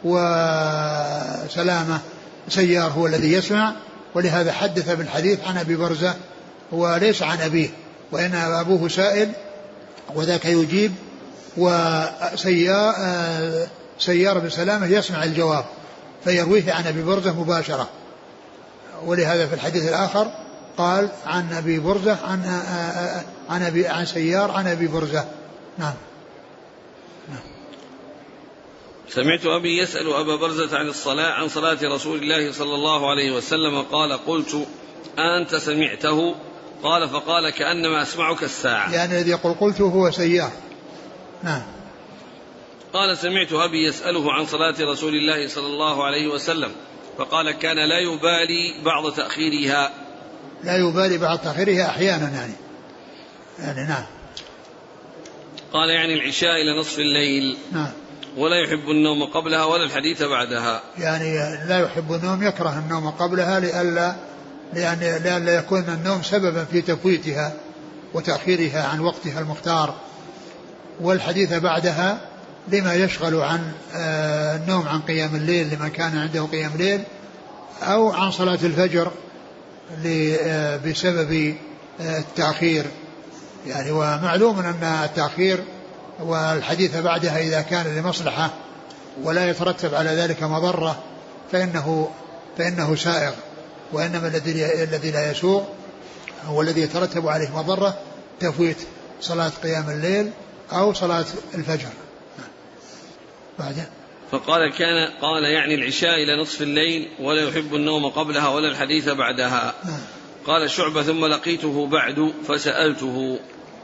وسلامة سيار هو الذي يسمع ولهذا حدث بالحديث عن أبي برزة وليس عن أبيه وإن أبوه سائل وذاك يجيب وسيار بن سلامة يسمع الجواب فيرويه عن أبي برزة مباشرة. ولهذا في الحديث الآخر قال عن أبي برزة عن سيار عن أبي برزة. نعم. سمعت أبي يسأل أبا برزة عن صلاة رسول الله صلى الله عليه وسلم قال قلت أنت سمعته؟ قال فقال كأنما أسمعك الساعة يعني الذي يقول قلت هو سيار. نعم. قال سمعت أبي يسأله عن صلاة رسول الله صلى الله عليه وسلم فقال كان لا يبالي بعض تأخيرها أحيانا يعني نعم. قال يعني العشاء إلى نصف الليل. نعم. ولا يحب النوم قبلها ولا الحديث بعدها يعني لا يحب النوم يكره النوم قبلها لأن يكون النوم سببا في تفويتها وتأخيرها عن وقتها المختار والحديث بعدها لما يشغل عن النوم عن قيام الليل لمن كان عنده قيام ليل أو عن صلاة الفجر بسبب التأخير يعني. ومعلوم أن التأخير والحديث بعدها إذا كان لمصلحة ولا يترتب على ذلك مضرة فإنه سائغ وإنما الذي لا يسوغ هو الذي يترتب عليه مضرة تفويت صلاة قيام الليل أو صلاة الفجر. بعدين فقال قال يعني العشاء إلى نصف الليل ولا يحب النوم قبلها ولا الحديث بعدها. قال شعبة ثم لقيته بعد فسألته.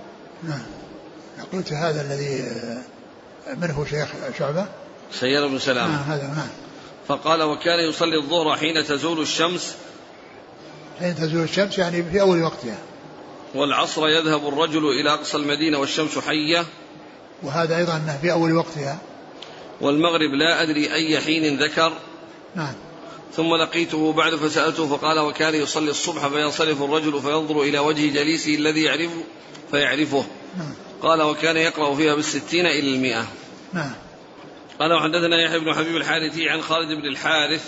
نعم. قلت هذا الذي منه شيخ شعبة سيار بن سلامة. هذا نعم. فقال وكان يصلي الظهر حين تزول الشمس. حين تزول الشمس يعني في أول وقتها. والعصر يذهب الرجل إلى أقصى المدينة والشمس حية. وهذا أيضا أنه في أول وقتها. والمغرب لا أدري أي حين ذكر. نعم. ثم لقيته بعد فسألته فقال وكان يصلي الصبح فينصرف الرجل فينظر إلى وجه جليسه الذي يعرفه فيعرفه. نعم. قال وكان يقرأ فيها 60 إلى 100. نعم. قال وحدثنا يحيى بن حبيب الحارثي عن خالد بن الحارث.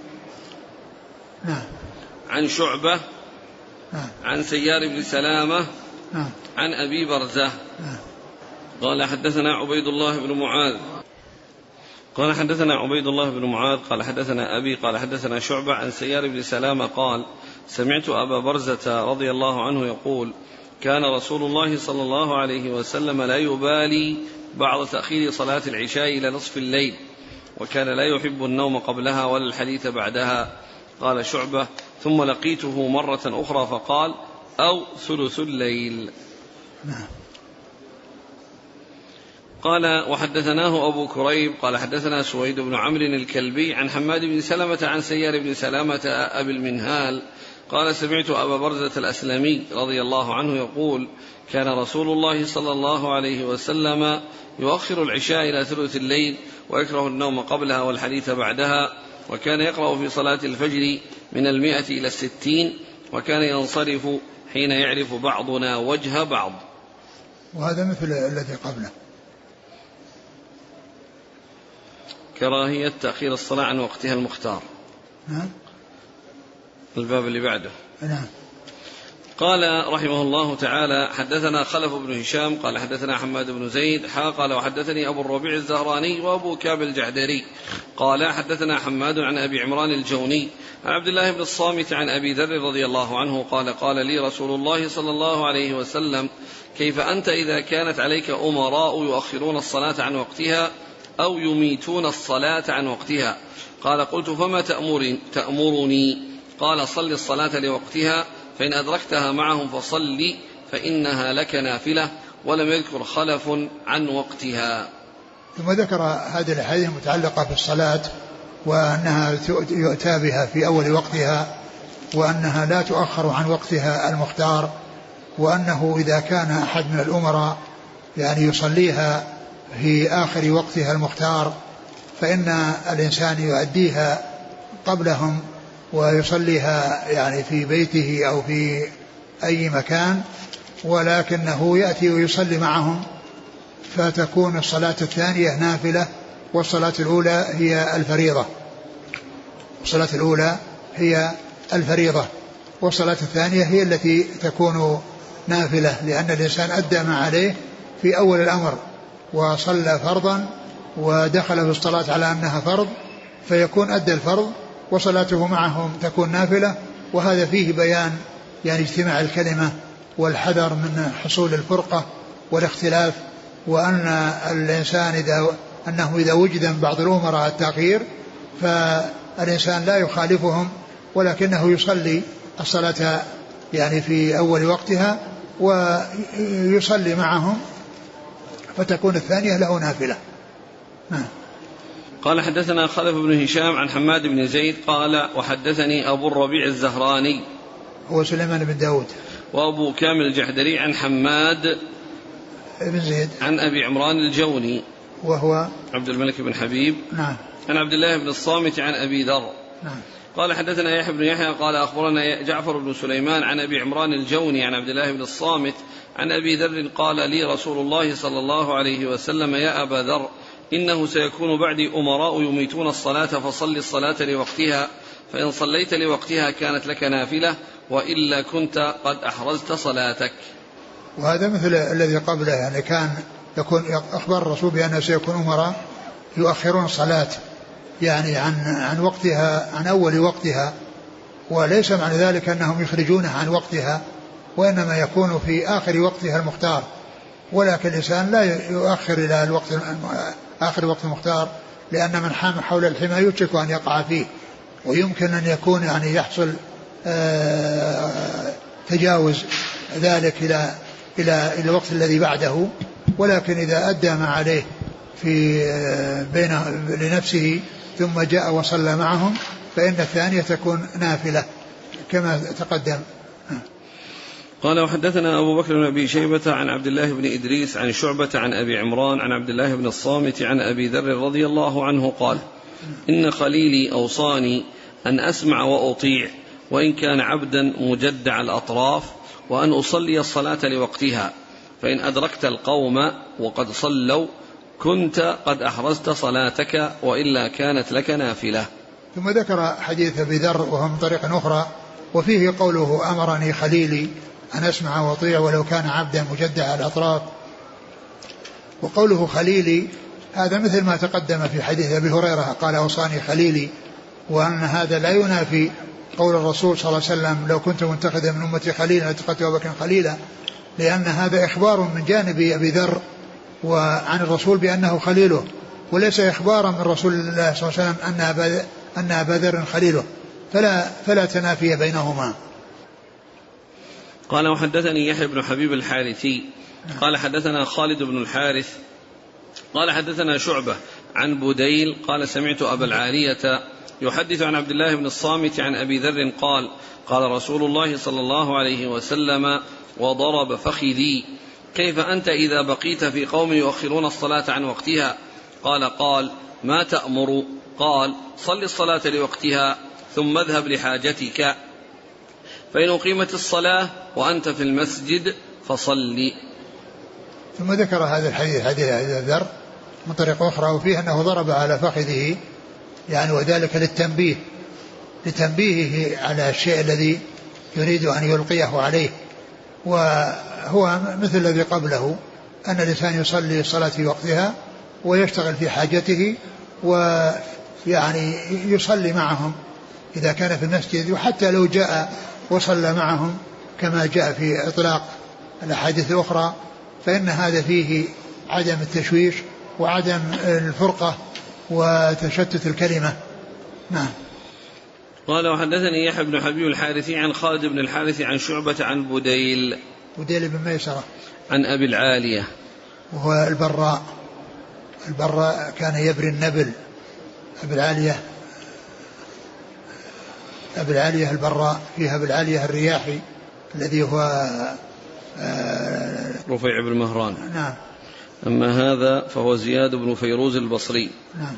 نعم. عن شعبة. نعم. عن سيار بن سلامة. نعم. عن أبي برزة. نعم. قال حدثنا عبيد الله بن معاذ قال حدثنا عبيد الله بن معاذ قال حدثنا أبي قال حدثنا شعبة عن سيار بن سلامة قال سمعت أبا برزة رضي الله عنه يقول كان رسول الله صلى الله عليه وسلم لا يبالي بعض تأخير صلاة العشاء إلى نصف الليل وكان لا يحب النوم قبلها ولا الحديث بعدها. قال شعبة ثم لقيته مرة أخرى فقال أو ثلث الليل. قال وحدثناه أبو كريب قال حدثنا سويد بن عمرو الكلبي عن حماد بن سلمة عن سيار بن سلامة أبي المنهال قال سمعت أبا برزة الأسلمي رضي الله عنه يقول كان رسول الله صلى الله عليه وسلم يؤخر العشاء إلى ثلث الليل ويكره النوم قبلها والحديث بعدها وكان يقرأ في صلاة الفجر من 100 إلى 60 وكان ينصرف حين يعرف بعضنا وجه بعض. وهذا مثل الذي قبله. كراهية تأخير الصلاة عن وقتها المختار. نعم. الباب اللي بعده. نعم. قال رحمه الله تعالى حدثنا خلف بن هشام قال حدثنا حماد بن زيد قال وحدثني أبو الربيع الزهراني وأبو كامل الجحدري قال حدثنا حماد عن أبي عمران الجوني عن عبد الله بن الصامت عن أبي ذر رضي الله عنه قال لي رسول الله صلى الله عليه وسلم كيف أنت إذا كانت عليك أمراء يؤخرون الصلاة عن وقتها أو يميتون الصلاة عن وقتها؟ قال قلت فما تأمرني؟ قال صل الصلاة لوقتها فإن أدركتها معهم فصل فإنها لك نافلة ولم يذكر خلف عن وقتها. ثم ذكر هذه الأحاديث المتعلقة بالصلاة وأنها يؤتى بها في أول وقتها وأنها لا تؤخر عن وقتها المختار وأنه إذا كان أحد من الأمراء يعني يصليها في آخر وقتها المختار فإن الإنسان يؤديها قبلهم ويصليها يعني في بيته أو في أي مكان ولكنه يأتي ويصلي معهم فتكون الصلاة الثانية نافلة والصلاة الأولى هي الفريضة. الصلاة الأولى هي الفريضة والصلاة الثانية هي التي تكون نافلة لأن الإنسان أدى ما عليه في أول الأمر وصلى فرضا ودخل في الصلاة على أنها فرض فيكون أدى الفرض وصلاته معهم تكون نافلة. وهذا فيه بيان يعني اجتماع الكلمة والحذر من حصول الفرقة والاختلاف وأن الإنسان إذا وجد من بعض الأمراء التأخير فالإنسان لا يخالفهم ولكنه يصلي الصلاة يعني في أول وقتها ويصلي معهم فتكون الثانية له نافلة. قال حدثنا خلف بن هشام عن حماد بن زيد قال وحدثني أبو الربيع الزهراني هو سليمان بن داود وأبو كامل الجحدري عن حماد بن زيد عن أبي عمران الجوني وهو عبد الملك بن حبيب. نعم. عن عبد الله بن الصامت عن أبي ذر. نعم. قال حدثنا يحيى بن يحيى قال أخبرنا جعفر بن سليمان عن أبي عمران الجوني عن عبد الله بن الصامت عن أبي ذر قال لي رسول الله صلى الله عليه وسلم يا أبا ذر إنه سيكون بعدي أمراء يميتون الصلاة فصل الصلاة لوقتها فإن صليت لوقتها كانت لك نافلة وإلا كنت قد أحرزت صلاتك. وهذا مثل الذي قبله يعني كان يكون أخبر الرسول بأنه سيكون أمراء يؤخرون الصلاة يعني عن وقتها عن أول وقتها وليس معنى ذلك أنهم يخرجونها عن وقتها وإنما يكون في آخر وقتها المختار ولكن الإنسان لا يؤخر إلى الوقت آخر وقت المختار لأن من حام حول الحمى يوشك أن يقع فيه ويمكن أن يكون يعني يحصل تجاوز ذلك إلى الوقت الذي بعده، ولكن إذا أدى ما عليه في بين لنفسه ثم جاء وصلى معهم فإن الثانية تكون نافلة كما تقدم. قال وحدثنا أبو بكر بن أبي شيبة عن عبد الله بن إدريس عن شعبة عن أبي عمران عن عبد الله بن الصامت عن أبي ذر رضي الله عنه قال إن خليلي أوصاني أن أسمع وأطيع وإن كان عبدا مجدع الأطراف، وأن أصلي الصلاة لوقتها، فإن أدركت القوم وقد صلوا كنت قد أحرزت صلاتك وإلا كانت لك نافلة. ثم ذكر حديث أبي ذر وهو من طريق أخرى وفيه قوله أمرني خليلي أن أسمع وأطيع ولو كان عبدا مجدع الأطراف. وقوله خليلي هذا مثل ما تقدم في حديث أبي هريرة قال أوصاني خليلي، وأن هذا لا ينافي قول الرسول صلى الله عليه وسلم لو كنت متخذا من أمتي خليلا لاتخذت أبا بكر خليلا، لأن هذا إخبار من جانب أبي ذر وعن الرسول بأنه خليله، وليس إخبارا من رسول الله صلى الله عليه وسلم أن أبا ذر خليله، فلا تنافي بينهما. قال وحدثني يحيى بن حبيب الحارثي قال حدثنا خالد بن الحارث قال حدثنا شعبة عن بديل قال سمعت أبا العالية يحدث عن عبد الله بن الصامت عن أبي ذر قال قال رسول الله صلى الله عليه وسلم وضرب فخذي كيف أنت إذا بقيت في قوم يؤخرون الصلاة عن وقتها؟ قال ما تأمر؟ قال صل الصلاة لوقتها ثم اذهب لحاجتك، فإن أقيمت الصلاة وأنت في المسجد فصلي. ثم ذكر هذا الحديث حديث أبي ذر من طريق أخرى وفيه أنه ضرب على فخذه يعني وذلك لتنبيهه على الشيء الذي يريد أن يلقيه عليه، وهو مثل الذي قبله أن الإنسان يصلي الصلاة في وقتها ويشتغل في حاجته ويعني يصلي معهم إذا كان في المسجد، وحتى لو جاء وصلى معهم كما جاء في إطلاق الأحاديث الأخرى فإن هذا فيه عدم التشويش وعدم الفرقة وتشتت الكلمة. نعم. قال وحدثني يحيى بن حبيب الحارثي عن خالد بن الحارث عن شعبة عن بديل بن ميسرة عن أبي العالية وهو البراء كان يبري النبل. أبي العالية البراء فيها أبي العالية الرياحي الذي هو رفيع بن مهران. نعم. أما هذا فهو زياد بن فيروز البصري. نعم.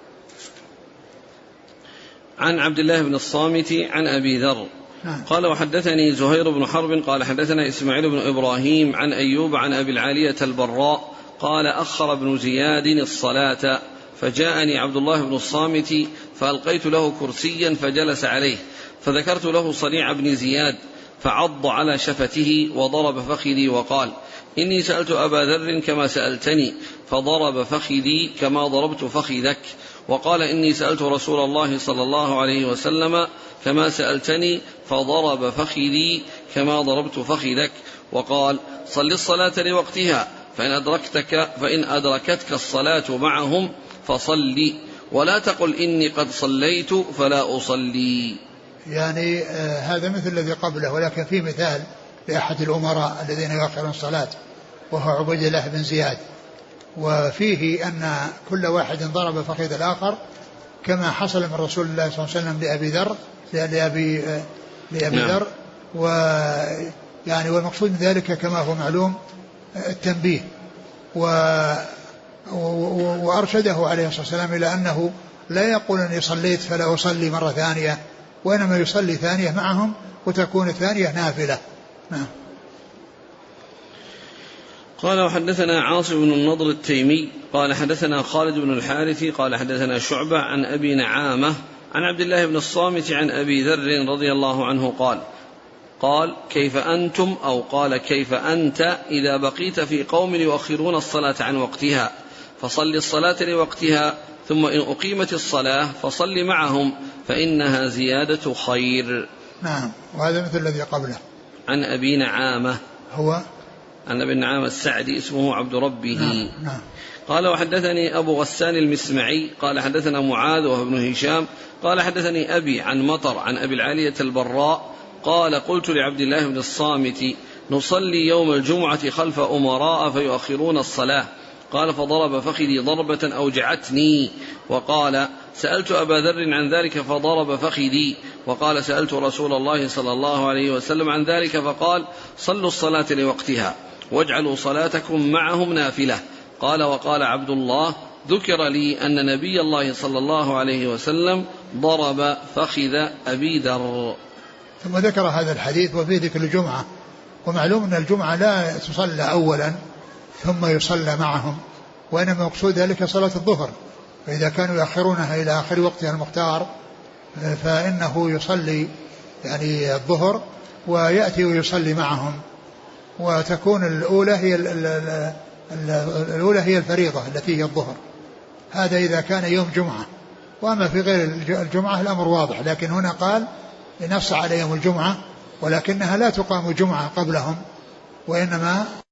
عن عبد الله بن الصامت عن أبي ذر. نعم. قال وحدثني زهير بن حرب قال حدثنا إسماعيل بن إبراهيم عن أيوب عن أبي العالية البراء قال أخر ابن زياد الصلاة فجاءني عبد الله بن الصامت فألقيت له كرسيا فجلس عليه فذكرت له صنيع بن زياد فعض على شفته وضرب فخذي وقال إني سألت أبا ذر كما سألتني فضرب فخذي كما ضربت فخذك، وقال إني سألت رسول الله صلى الله عليه وسلم كما سألتني فضرب فخذي كما ضربت فخذك، وقال صل الصلاة لوقتها فإن أدركتك الصلاة معهم فصلي ولا تقل إني قد صليت فلا أصلي. يعني هذا مثل الذي قبله، ولكن في مثال لأحد الأمراء الذين يؤخرون الصلاة وهو عبيد الله بن زياد، وفيه أن كل واحد ضرب فخذ الآخر كما حصل من رسول الله صلى الله عليه وسلم لأبي ذر ويعني والمقصود من ذلك كما هو معلوم التنبيه، وأرشده عليه الصلاة والسلام إلى أنه لا يقول أني صليت فلا أصلي مرة ثانية، وإنما يصلي ثانية معهم وتكون الثانية نافلة. نعم. قال وحدثنا عاصم بن النضر التيمي قال حدثنا خالد بن الحارث قال حدثنا شعبة عن أبي نعامة عن عبد الله بن الصامت عن أبي ذر رضي الله عنه قال كيف أنتم أو قال كيف أنت إذا بقيت في قوم يؤخرون الصلاة عن وقتها فصل الصلاة لوقتها ثم إن أقيمت الصلاة فصل معهم فإنها زيادة خير. نعم. وهذا مثل الذي قبله. عن أبي نعامة هو عن أبي نعامة السعدي اسمه عبد ربه. نعم. قال وحدثني أبو غسان المسمعي قال حدثنا معاذ وهو ابن هشام قال حدثني أبي عن مطر عن أبي العالية البراء قال قلت لعبد الله بن الصامت نصلي يوم الجمعة خلف أمراء فيؤخرون الصلاة. قال فضرب فخذي ضربة أوجعتني. وقال سألت أبا ذر عن ذلك فضرب فخذي. وقال سألت رسول الله صلى الله عليه وسلم عن ذلك فقال صلوا الصلاة لوقتها واجعلوا صلاتكم معهم نافلة. قال وقال عبد الله ذكر لي أن نبي الله صلى الله عليه وسلم ضرب فخذ أبي ذر. ثم ذكر هذا الحديث وفيه ذكر الجمعة. ومعلوم أن الجمعة لا تصلى أولا ثم يصلى معهم، وإنما مقصود ذلك صلاة الظهر، فإذا كانوا يأخرونها إلى آخر وقتها المختار فإنه يصلي يعني الظهر ويأتي ويصلي معهم، وتكون الأولى هي الفريضة التي هي الظهر. هذا إذا كان يوم جمعة. وأما في غير الجمعة الأمر واضح، لكن هنا قال نص على يوم الجمعة، ولكنها لا تقام جمعة قبلهم، وإنما